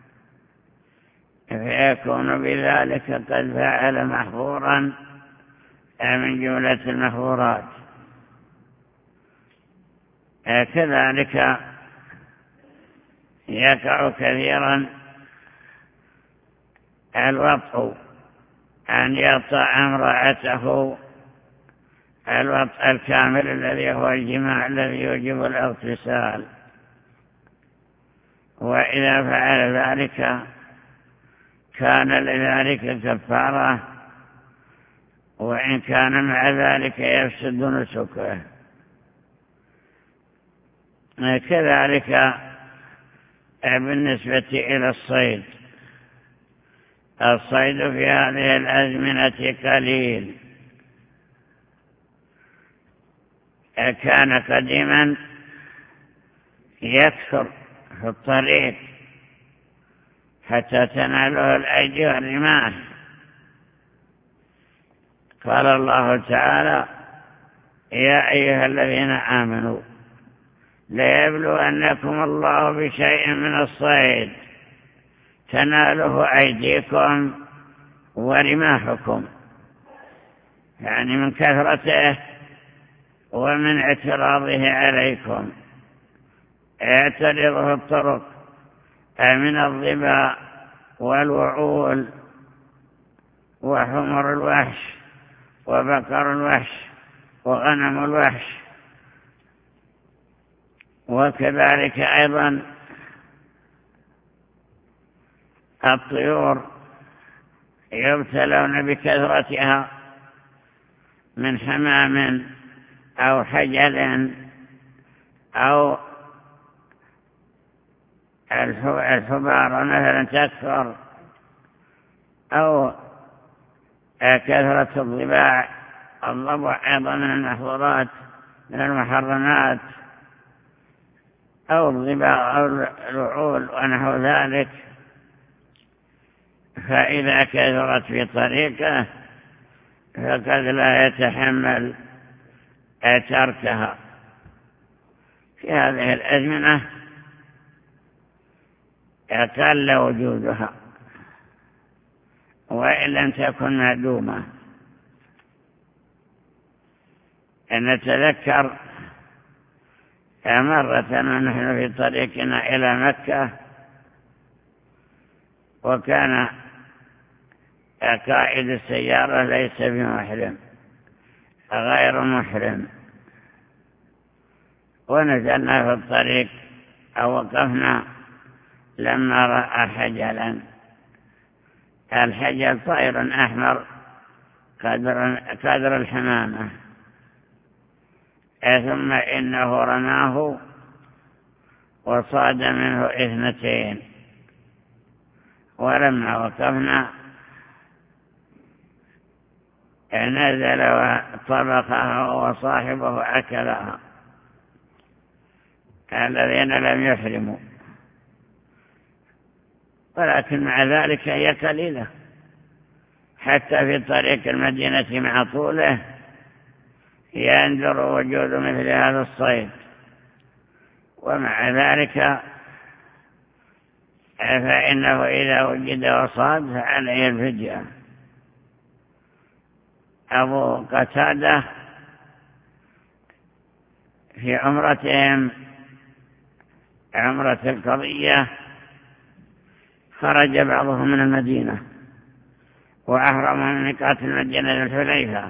فيكون بذلك قد فعل محظورا من جملة المحظورات. كذلك يقع كثيرا الوطء، أن يطأ امرأته الوطء الكامل الذي هو الجماع الذي يوجب الاغتسال. وإذا فعل ذلك كان لذلك كفارة، وإن كان مع ذلك يفسد نسكه. كذلك بالنسبة إلى الصيد في هذه الأزمنة قليل. كان قديما يكثر في الطريق حتى تناله الأيدي والرماح. قال الله تعالى: يا أيها الذين آمنوا ليبلونكم الله بشيء من الصيد تناله أيديكم ورماحكم، يعني من كثرته ومن اعتراضه عليكم. اعترضه الطرق من الظباء والوعول وحمر الوحش وبقر الوحش وغنم الوحش. وكذلك أيضا الطيور يبتلون بكثرتها من حمام أو حجل أو الحبار مثلا تكثر، أو كثرة الضباع. الضبع أيضا من المحظورات من المحرمات، أو الضباع أو الوعول ونحو ذلك. فإذا كثرت في طريقه فقد لا يتحمل تركها. في هذه الأزمنة قل وجودها، وإن لم تكن معدومة. أن نتذكر مرة ونحن في طريقنا إلى مكة، وكان قائد السيارة ليس بمحرم، غير محرم، ونزلنا في الطريق أو وقفنا لما رأى حجلا. الحجل طائر أحمر قدر الحمامة، ثم إنه رماه وصاد منه 2. ولما وقفنا نزل وطبخها وصاحبه أكلها، الذين لم يحرموا. ولكن مع ذلك هي قليلة، حتى في طريق المدينة مع طوله يندر وجود مثل هذا الصيد. ومع ذلك فإنه إذا وجد وصاد فعليه الفدية. أبو قتادة في عمرتهم عمرة القضية خرج بعضهم من المدينة وأحرم من ميقات المدينة الحليفة،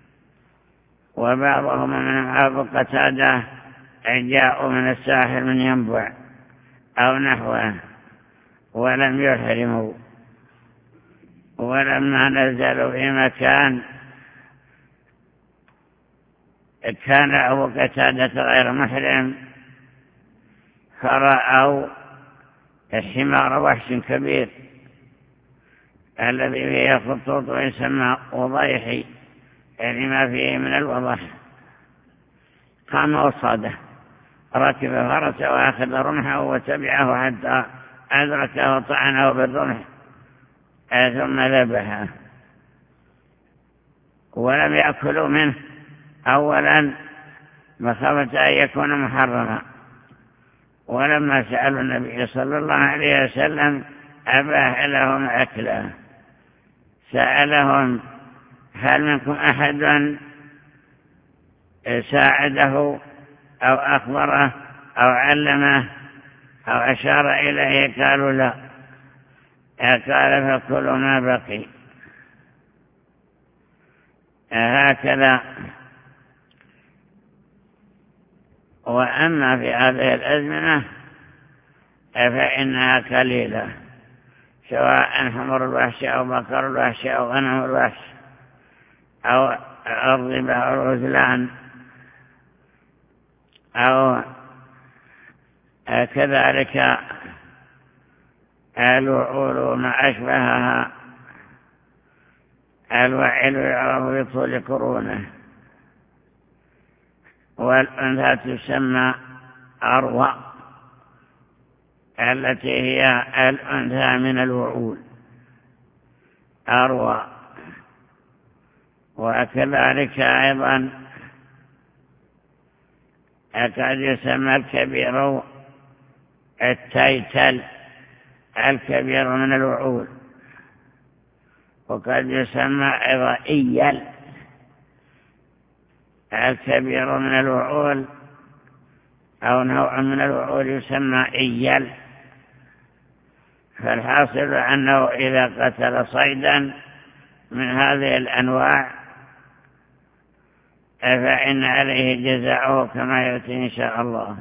وبعضهم من أبو قتادة جاءوا من الساحل من ينبع أو نحوه ولم يحرموا. ولما نزلوا في مكان كان أبو قتادة غير محرم فرأوا الحمار وحش كبير الذي فيه خطوط ويسمى وضيحي، يعني ما فيه من الوضح. قام وصاده، ركب فرسه وأخذ رمحه وتبعه حتى أدركه وطعنه بالرمح ثم ذبحه. ولم يأكلوا منه أولا مخافة أن يكون محرما، ولما سألوا النبي صلى الله عليه وسلم أباح لهم أكله. سألهم: هل منكم أحد ساعده أو أخبره أو علمه أو أشار إليه؟ قالوا لا. قال: فكلوا ما بقي. هكذا. وأما في هذه الأزمنة فإنها قليلة، سواء حمر الوحش أو بقر الوحش أو غنم الوحش أو الضبع أو الغزلان أو كذلك الوعول وما أشبهها. الوعل يعرف بطول قرونه، والأنثى تسمى أروى التي هي الأنثى من الوعول أروى. وكذلك أيضا قد يسمى الكبير التيتل الكبير من الوعول، وقد يسمى أيضا إيل الكبير من الوعول، أو نوع من الوعول يسمى إيل. فالحاصل أنه إذا قتل صيدا من هذه الأنواع فإن عليه جزاؤه كما يأتي إن شاء الله.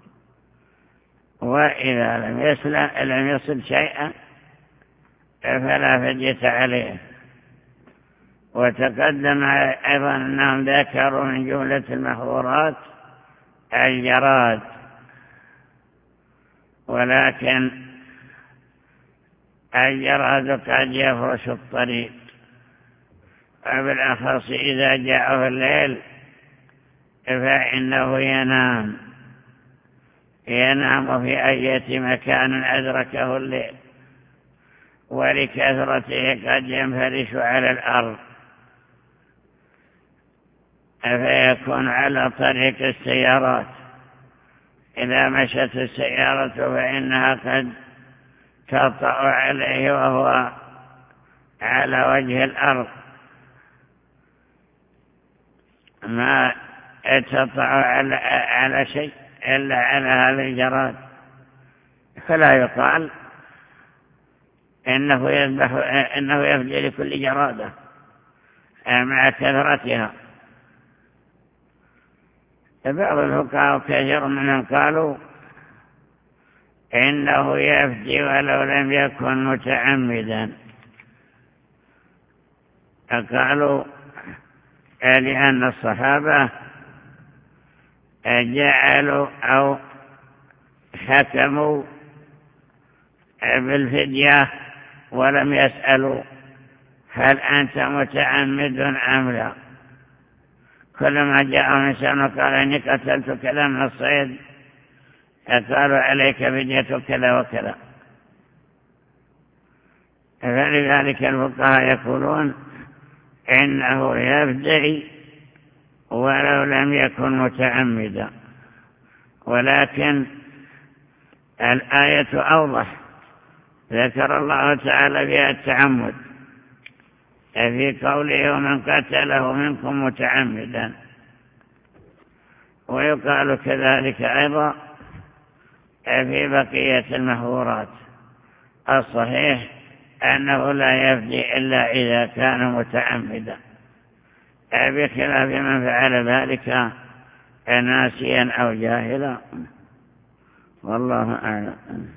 وإذا لم يصل شيئا فلا فدية عليه. وتقدم أيضا أنهم ذكروا من جملة المحظورات الجراد، ولكن الجراد قد يفرش الطريق، وبالأخص إذا جاء في الليل فإنه ينام في أي مكان أدركه الليل، ولكثرته قد ينفرش على الأرض فيكون على طريق السيارات. إذا مشت السيارة فإنها قد تطأ عليه وهو على وجه الأرض، ما تطأ على شيء إلا على هذا الجراد. فلا يقال إنه يفدي لكل جرادة مع كثرتها. بعض الفقهاء كثير منهم قالوا إنه يفدي ولو لم يكن متعمدا. قالوا لأن الصحابة جعلوا أو حكموا بالفدية ولم يسألوا هل أنت متعمد أم لا. كلما جاء إنسان قال إني قتلت كذا من الصيد قالوا عليك فدية كذا وكذا. فلذلك الفقهاء يقولون إنه يفدي ولو لم يكن متعمدا. ولكن الآية أوضح ذكر الله تعالى فيها التعمد في قوله ومن قتله منكم متعمدا، ويقال كذلك أيضا في بقية المحظورات. الصحيح أنه لا يفدي إلا إذا كان متعمدا، بخلاف من فعل ذلك ناسيا أو جاهلا، والله أعلم.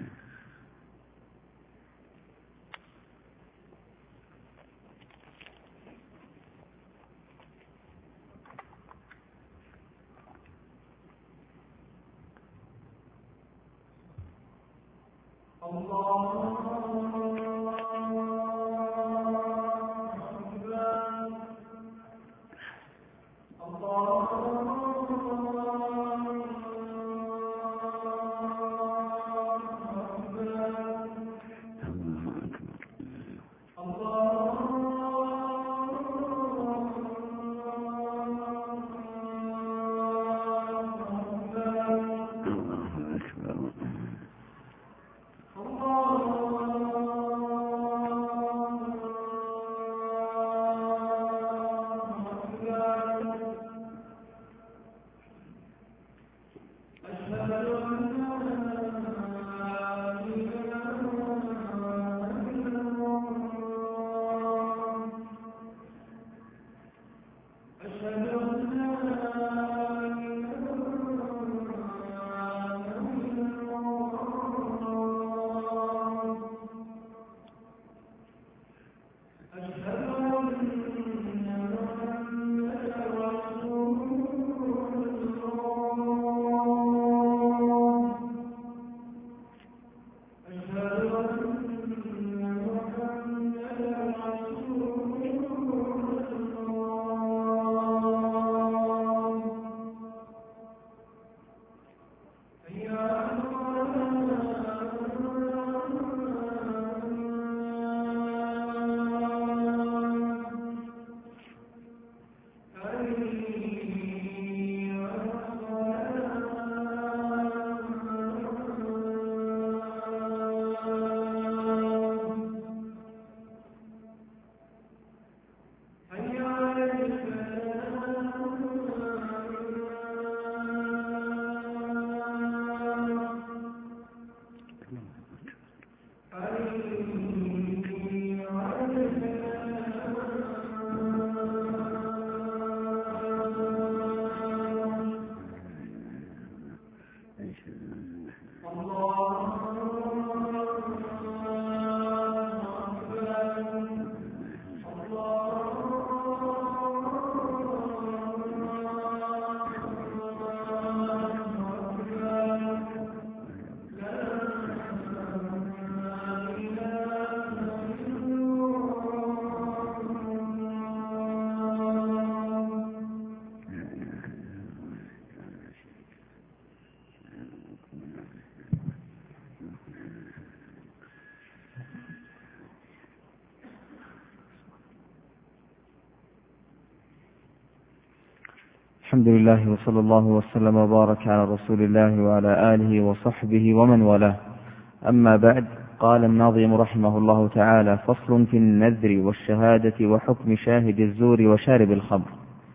الحمد لله وصلى الله وسلم وبارك على رسول الله وعلى آله وصحبه ومن والاه. أما بعد، قال الناظم رحمه الله تعالى: فصل في النذر والشهادة وحكم شاهد الزور وشارب الخمر.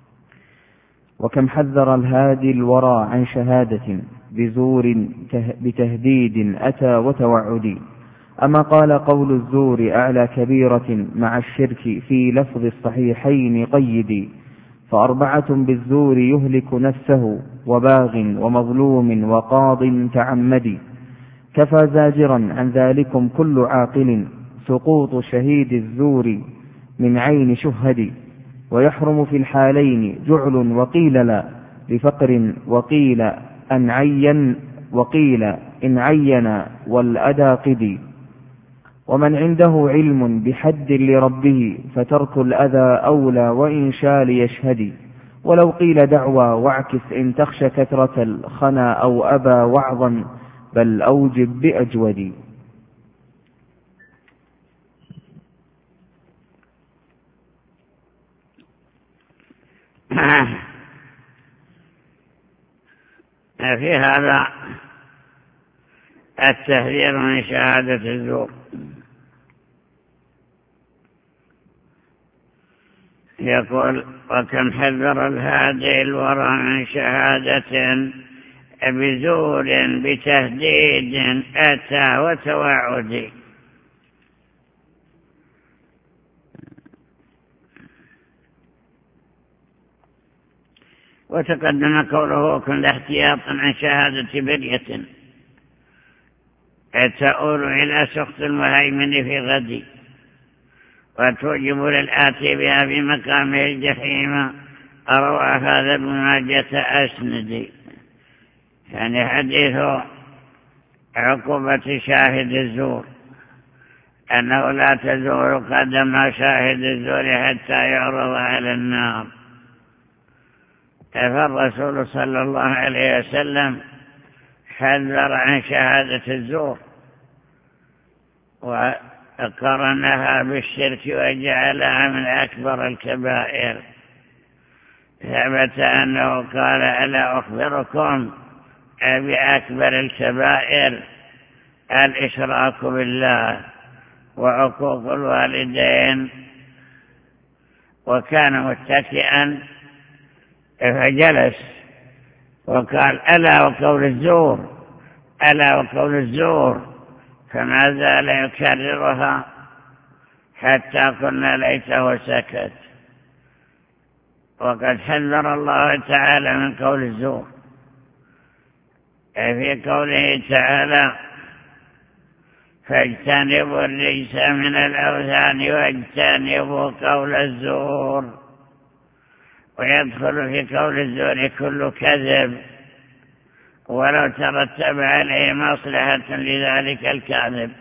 وكم حذر الهادي الورى عن شهادة بزور بتهديد أتى وتوعد. أما قال قول الزور أعلى كبيرة مع الشرك في لفظ الصحيحين قيد. فأربعة بالزور يهلك نفسه وباغ ومظلوم وقاض تعمد. كفى زاجرا عن ذلكم كل عاقل سقوط شهيد الزور من عين شهد. ويحرم في الحالين جعل وقيل لا لفقر وقيل إن عين والأدى قدي. ومن عنده علم بحد لربه فترك الأذى أولى وإن شاء ليشهد. ولو قيل دعوى واعكس إن تخشى كثرة الخنا أو أبى وعظا بل أوجب بأجود. في هذا التحذير من شهادة الزور. يقول: وكم حذر الهادي الورى من شهادة بزور بتهديد أتى وتوعد. وتقدم قوله: كن احتياطا عن شهادة برية تؤول إلى سخط المهيمن في غد، وتوجب للآتي بها في مقامه الجحيم. أروى هذا ابن ماجة أسندي. يعني حديث عقوبة شاهد الزور، أنه لا تزول قدم شاهد الزور حتى يعرض على النار. فالرسول صلى الله عليه وسلم حذر عن شهادة الزور وقرنها بالشرك وجعلها من أكبر الكبائر. ثبت أنه قال: ألا أخبركم بأكبر الكبائر؟ الإشراك بالله وعقوق الوالدين. وكان متكئا فجلس وقال: ألا وقول الزور، ألا وقول الزور، فما زال يكررها حتى قلنا ليته سكت. وقد حذر الله تعالى من قول الزور في قوله تعالى: فاجتنبوا الرجس من الأوثان واجتنبوا قول الزور. ويدخل في قول الزور كل كذب ولو ترتب عليه مصلحة لذلك الكاذب،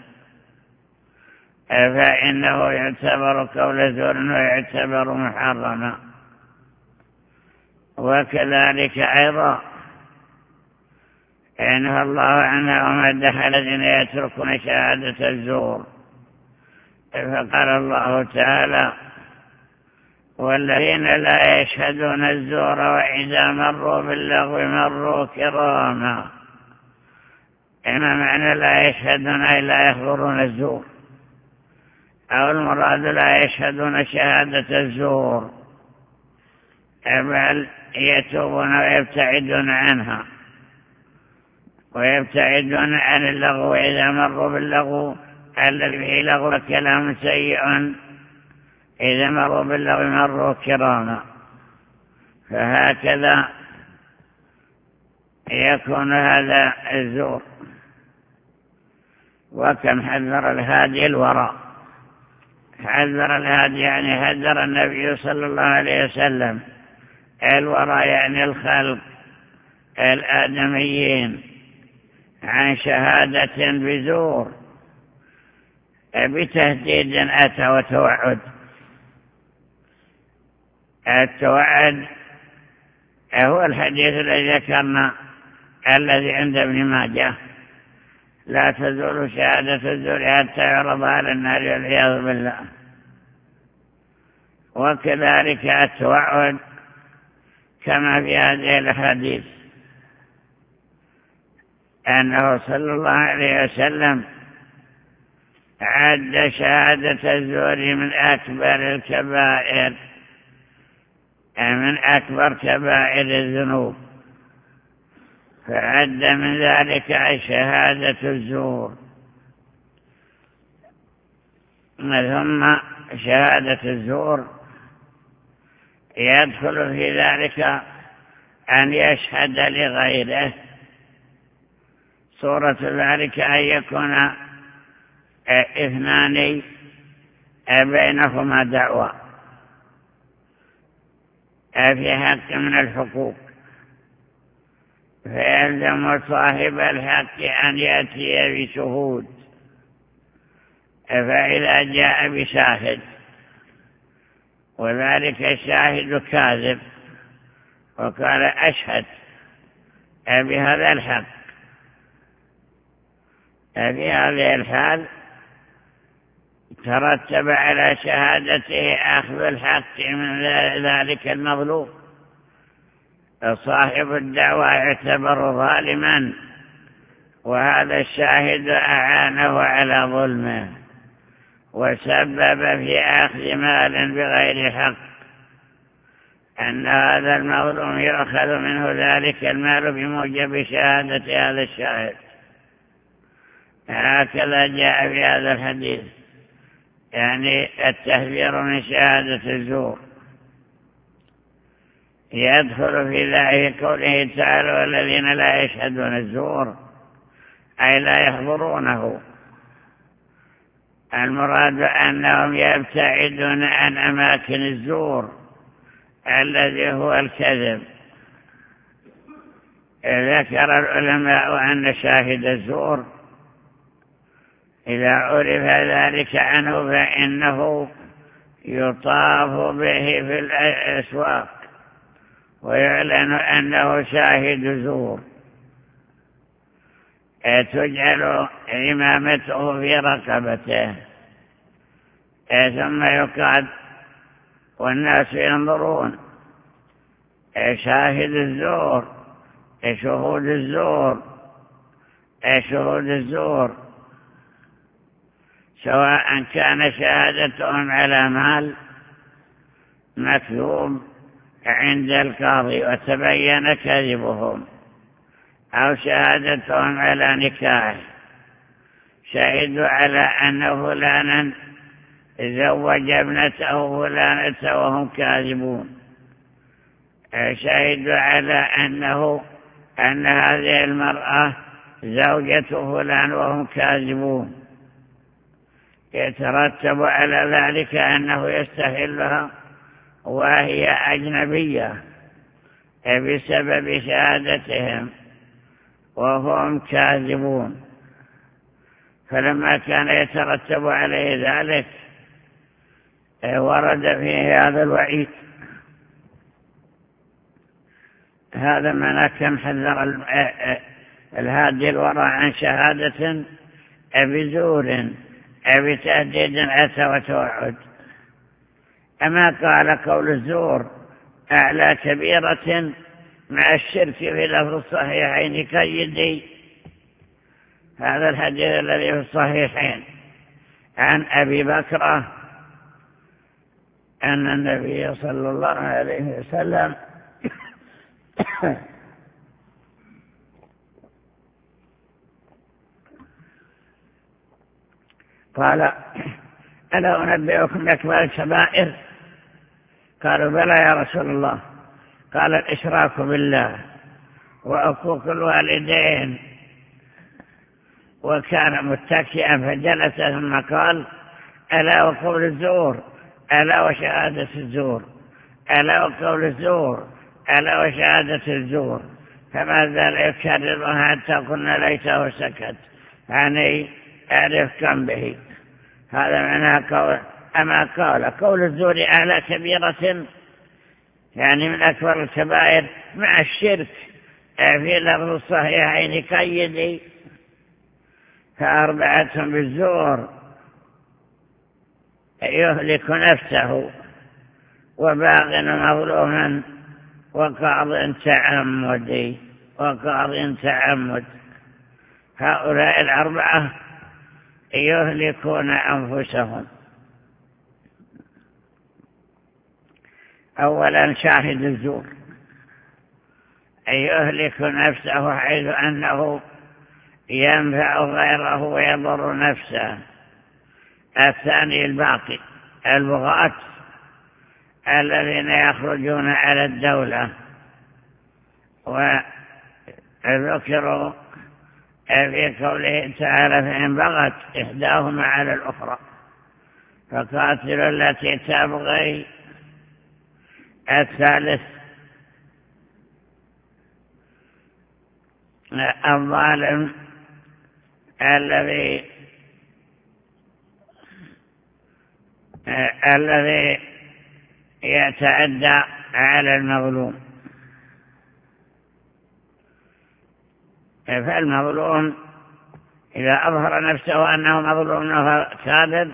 فإنه يعتبر قول الزور ويعتبر محرما. وكذلك أيضا إنه الله عنه ومدح الذين يتركون شهادة الزور، فقال الله تعالى: والذين لا يشهدون الزور وإذا مروا باللغو مروا كراما. إما معنى لا يشهدون أي لا يخبرون الزور، أو المراد لا يشهدون شهادة الزور بل يتوبون ويبتعدون عنها ويبتعدون عن اللغو إذا مروا باللغو الذي به لغو كلام سيء. إذا مروا باللغو مروا كراما. فهكذا يكون هذا الزور. وكم حذر الهادي الوراء. حذر الهادي يعني حذر النبي صلى الله عليه وسلم الوراء يعني الخلق الآدميين عن شهادة بزور بتهديد أتى وتوعد. التوعد هو الحديث الذي ذكرنا الذي عند ابن ماجه: لا تزول شهادة الزور حتى يعرض على النار والعياذ بالله. وكذلك التوعد كما في هذه الحديث أنه صلى الله عليه وسلم عد شهادة الزور من أكبر الكبائر، من أكبر كبائر الذنوب، فعد من ذلك شهادة الزور. ثم شهادة الزور يدخل في ذلك أن يشهد لغيره. صورة ذلك أن يكون اثنان بينهما دعوى في حق من الحقوق، فيلزم صاحب الحق أن يأتي بشهود. فإذا جاء بشاهد وذلك الشاهد كاذب وقال أشهد بهذا الحق، في هذه الحال ترتب على شهادته أخذ الحق من ذلك المظلوم. صاحب الدعوى يعتبر ظالما وهذا الشاهد أعانه على ظلمه وسبب في أخذ مال بغير حق، أن هذا المظلوم يأخذ منه ذلك المال بموجب شهادة هذا الشاهد. هكذا جاء في هذا الحديث، يعني التحذير من شهادة الزور. يدخل في ذلك قوله تعالى: والذين لا يشهدون الزور، أي لا يحضرونه. المراد أنهم يبتعدون عن أماكن الزور الذي هو الكذب. ذكر العلماء أن شاهد الزور إذا عرف ذلك عنه فإنه يطاف به في الأسواق ويعلن أنه شاهد زور، تجعل إمامته في رقبته، ثم يقعد والناس ينظرون. شاهد الزور، شهود الزور، شهود الزور، سواء كان شهادتهم على مال مكتوب عند القاضي وتبين كذبهم، أو شهادتهم على نكاح، شهدوا على أن فلانا زوج ابنته فلانة وهم كاذبون، شهدوا على أن هذه المرأة زوجة فلان وهم كاذبون، يترتب على ذلك أنه يستحلها وهي أجنبية بسبب شهادتهم وهم كاذبون. فلما كان يترتب عليه ذلك ورد فيه هذا الوعيد. هذا معنى كم حذر الهادي الورع عن شهادة بزور بتهديد أتى وتوعد. أما قال قول الزور أعلى كبيرة مع الشرك في لفظ الصحيحين كيدي. هذا الحديث الذي في الصحيحين عن أبي بكرة أن النبي صلى الله عليه وسلم قال: ألا أنبئكم بأكبر الكبائر؟ قالوا: بلى يا رسول الله. قال: الإشراك بالله وعقوق الوالدين. وكان متكئا فجلس ثم قال: ألا وقول الزور، ألا وشهادة الزور، ألا وقول الزور، ألا وشهادة الزور. فما زال يكررها حتى قلنا ليته سكت، يعني أعرف كم به. هذا معنى قول. أما قول الزور أعلى كبيرة، يعني من أكبر الكبائر مع الشرك في لفظ الصحيحين كيدي. فأربعة بالزور: يهلك نفسه، وباغ مظلوما، وقاض تعمد. هؤلاء الأربعة يهلكون أنفسهم. أولا شاهد الزور يهلك نفسه حيث أنه ينفع غيره ويضر نفسه. الثاني الباقي البغاة الذين يخرجون على الدولة، وذكروا في قوله تعالى: فإن بغت إحداهما على الأخرى فقاتلوا التي تبغي. الثالث الظالم الذي يتعدى على المظلوم. فالمظلوم إذا أظهر نفسه أنه مظلوم كاذب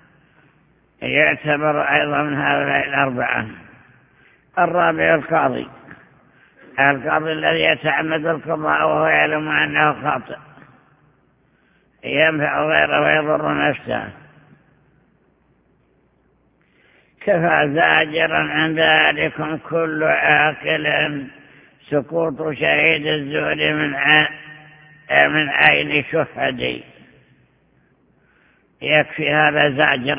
يعتبر أيضا من هؤلاء الأربعة. الرابع القاضي الذي يتعمد القضاء وهو يعلم أنه خاطئ، ينفع غيره ويضر نفسه. كفى زاجرا عن ذلكم كل عاقل سقوط شهيد الزور من عين شهدي. يكفي هذا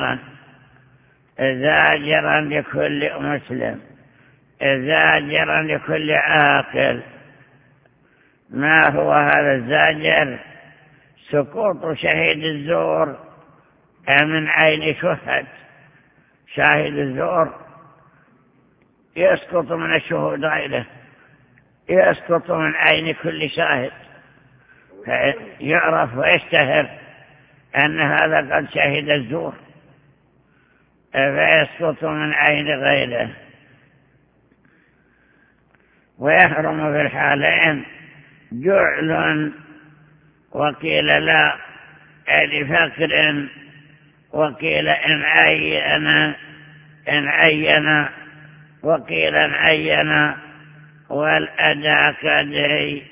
زاجرا لكل مسلم، زاجرا لكل عاقل. ما هو هذا الزاجر؟ سقوط شهيد الزور من عين شهد. شاهد الزور يسقط من الشهود غيره، يسقط من عين كل شاهد، يعرف ويشتهر أن هذا قد شهد الزور، فيسقط من عين غيره. ويحرم في الحالين جعل، وقيل لا لفقر، وقيل إن عين، وقيل إن عين، والأداء كدي.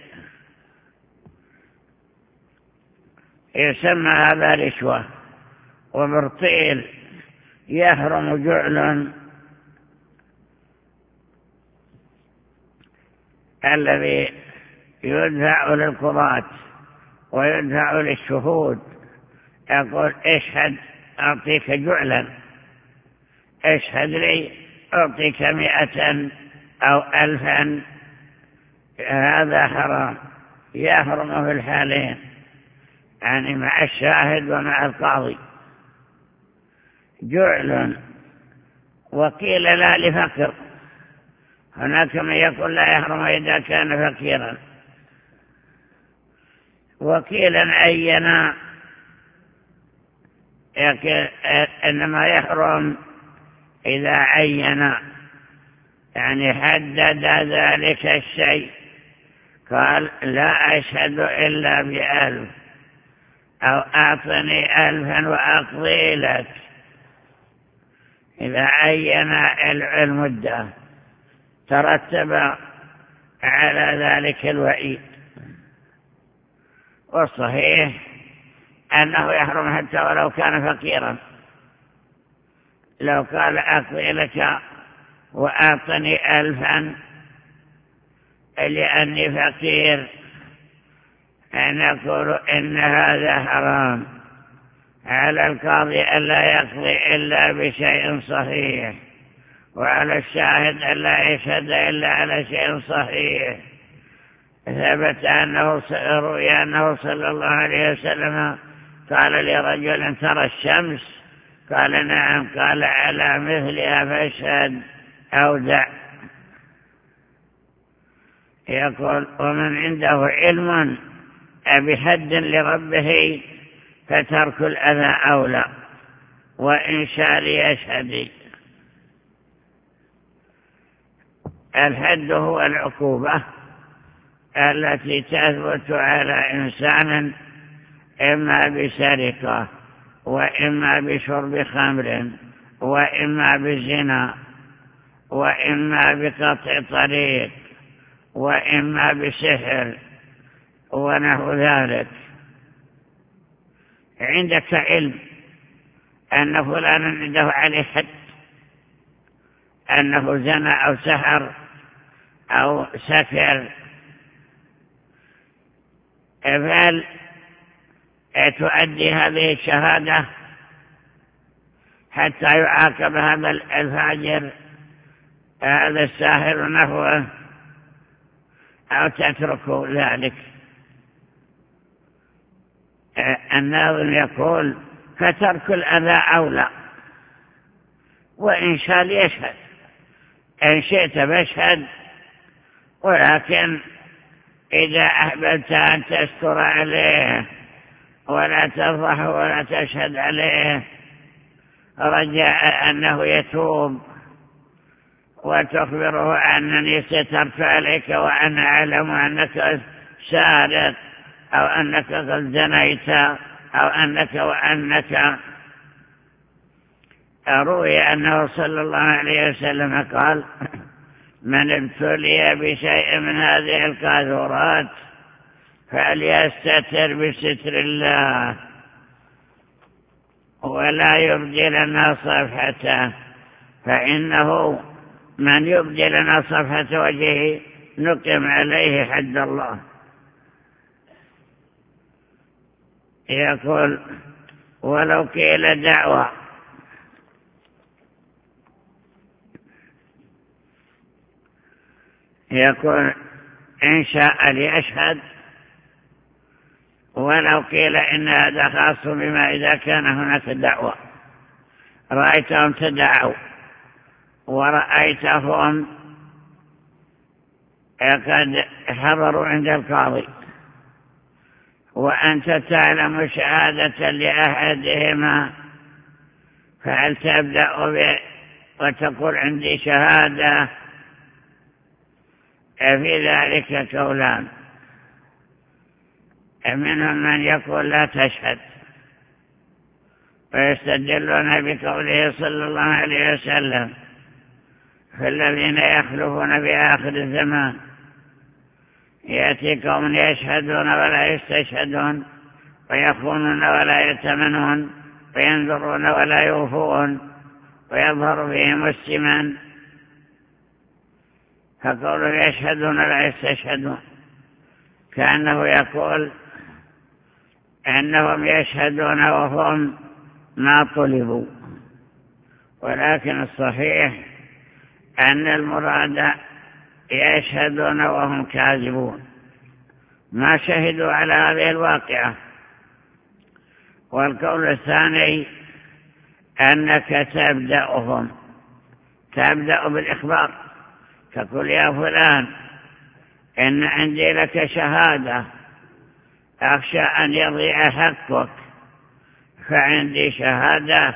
يسمى هذا رشوة وبرطيل. يحرم جعل الذي يدفع للقضاة ويدفع للشهود، يقول اشهد أعطيك جعلا، اشهد لي أعطيك 100 أو 1000. هذا حرام، يحرم في الحالين، يعني مع الشاهد ومع القاضي. جعل. وقيل لا لفقر، هناك من يقول لا يحرم إذا كان فقيرا. وقيل عين، إنما يحرم إذا عين، يعني حدد ذلك الشيء، قال لا أشهد إلا ب1000، أو أعطني 1000 وأقضي لك. إذا عين المدة ترتب على ذلك الوعيد. والصحيح أنه يحرم حتى ولو كان فقيرا. لو قال أقضي لك وأعطني 1000 لأني فقير، نقول إن هذا حرام. على القاضي ألا يقضي إلا بشيء صحيح، وعلى الشاهد ألا يشهد إلا على شيء صحيح. ثبت روي أنه صلى الله عليه وسلم قال لرجل ترى الشمس؟ قال نعم. قال على مثلها فاشهد أو دع. يقول ومن عنده علم بحد لربه فترك الأذى أولى، وإن شاء ليشهد. الحد هو العقوبة التي تثبت على إنسان إما بسرقة، وإما بشرب خمر، وإما بزنا، وإما بقطع طريق، وإما بسحر ونحو ذلك. عندك علم أن فلانا عنده عليه حد، أنه زنى أو سحر أو سكر، فهل تؤدي هذه الشهادة حتى يعاقب هذا الفاجر هذا الساحر نحوه، أو تترك ذلك؟ الناظم يقول فترك الأذى أولى، وإن شاء ليشهد. إن شئت فاشهد، ولكن إذا أحببت أن تستر عليه ولا تفضح ولا تشهد عليه رجاء أنه يتوب، وتخبره أنني سترت عليك وأنا أعلم أنك سارق، أو أنك قد زنيت، أو أنك وأنك. روي أنه صلى الله عليه وسلم قال من ابتلي بشيء من هذه القاذورات فليستتر بستر الله ولا يبدي لنا صفحته، فإنه من يبدي لنا صفحة وجهه نقم عليه حد الله. يقول ولو قيل دعوة، يقول إن شاء ليشهد، ولو قيل إن هذا خاص بما إذا كان هناك دعوة، رأيتهم تدعوا ورأيتهم قد حضروا عند القاضي وأنت تعلم شهادة لأحدهما، فهل تبدأ وتقول عندي شهادة؟ في ذلك قولان، منهم من يقول لا تشهد، ويستدلون بقوله صلى الله عليه وسلم في الذين يخلفون بآخر الزمان يأتي قوم يشهدون ولا يستشهدون، ويخونون ولا يتمنون، وينذرون ولا يوفون، ويظهر فيهم السمن. فقولوا يشهدون ولا يستشهدون كأنه يقول أنهم يشهدون وهم ما طلبوا، ولكن الصحيح أن المراد يشهدون وهم كاذبون، ما شهدوا على هذه الواقعة. والقول الثاني أنك تبدأ بالإخبار، تقول يا فلان إن عندي لك شهادة، أخشى أن يضيع حقك، فعندي شهادة،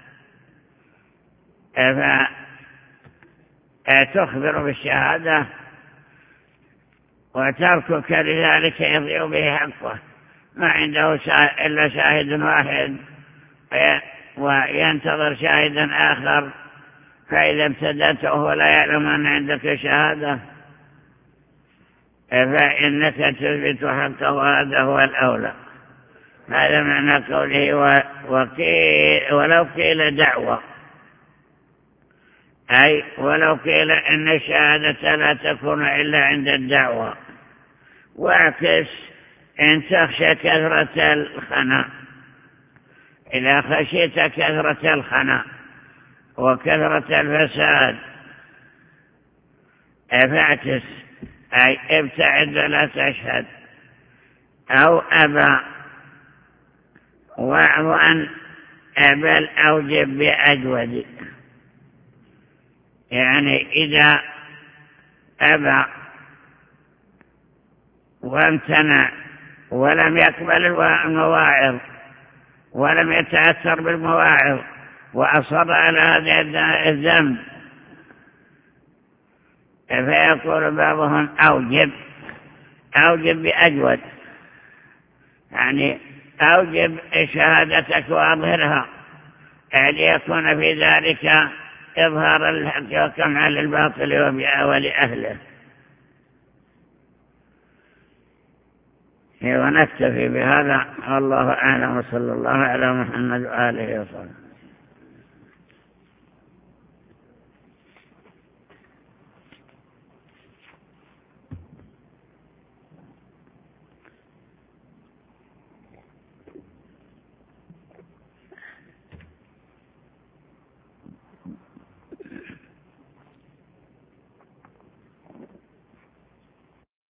فتخبر بالشهادة، وتركك لذلك يضيع به حقه، ما عنده إلا شاهد واحد وينتظر شاهدا آخر، فإذا ابتدأته ولا يعلم أن عندك شهادة فإنك تثبت حقه، وهذا هو الأولى. هذا معنى قوله ولو قيل دعوة، أي ولو قيل إن الشهادة لا تكون إلا عند الدعوة. واعكس إن تخشى كثرة الخنا، إذا خشيت كثرة الخنا وكثرة الفساد فاعكس، أي ابتعد ولا تشهد. أو أبى، وعن بل أوجب بأجود، يعني إذا أبى وامتنع ولم يقبل المواعظ ولم يتأثر بالمواعظ وأصر على هذا الذنب، فيقول بعضهم أوجب بأجود، يعني أوجب شهادتك وأظهرها ليكون في ذلك إظهار الحق وكمع للباطل ولأهله. ونكتفي بهذا، والله أعلم، وصلى الله على محمد وآله وصحبه.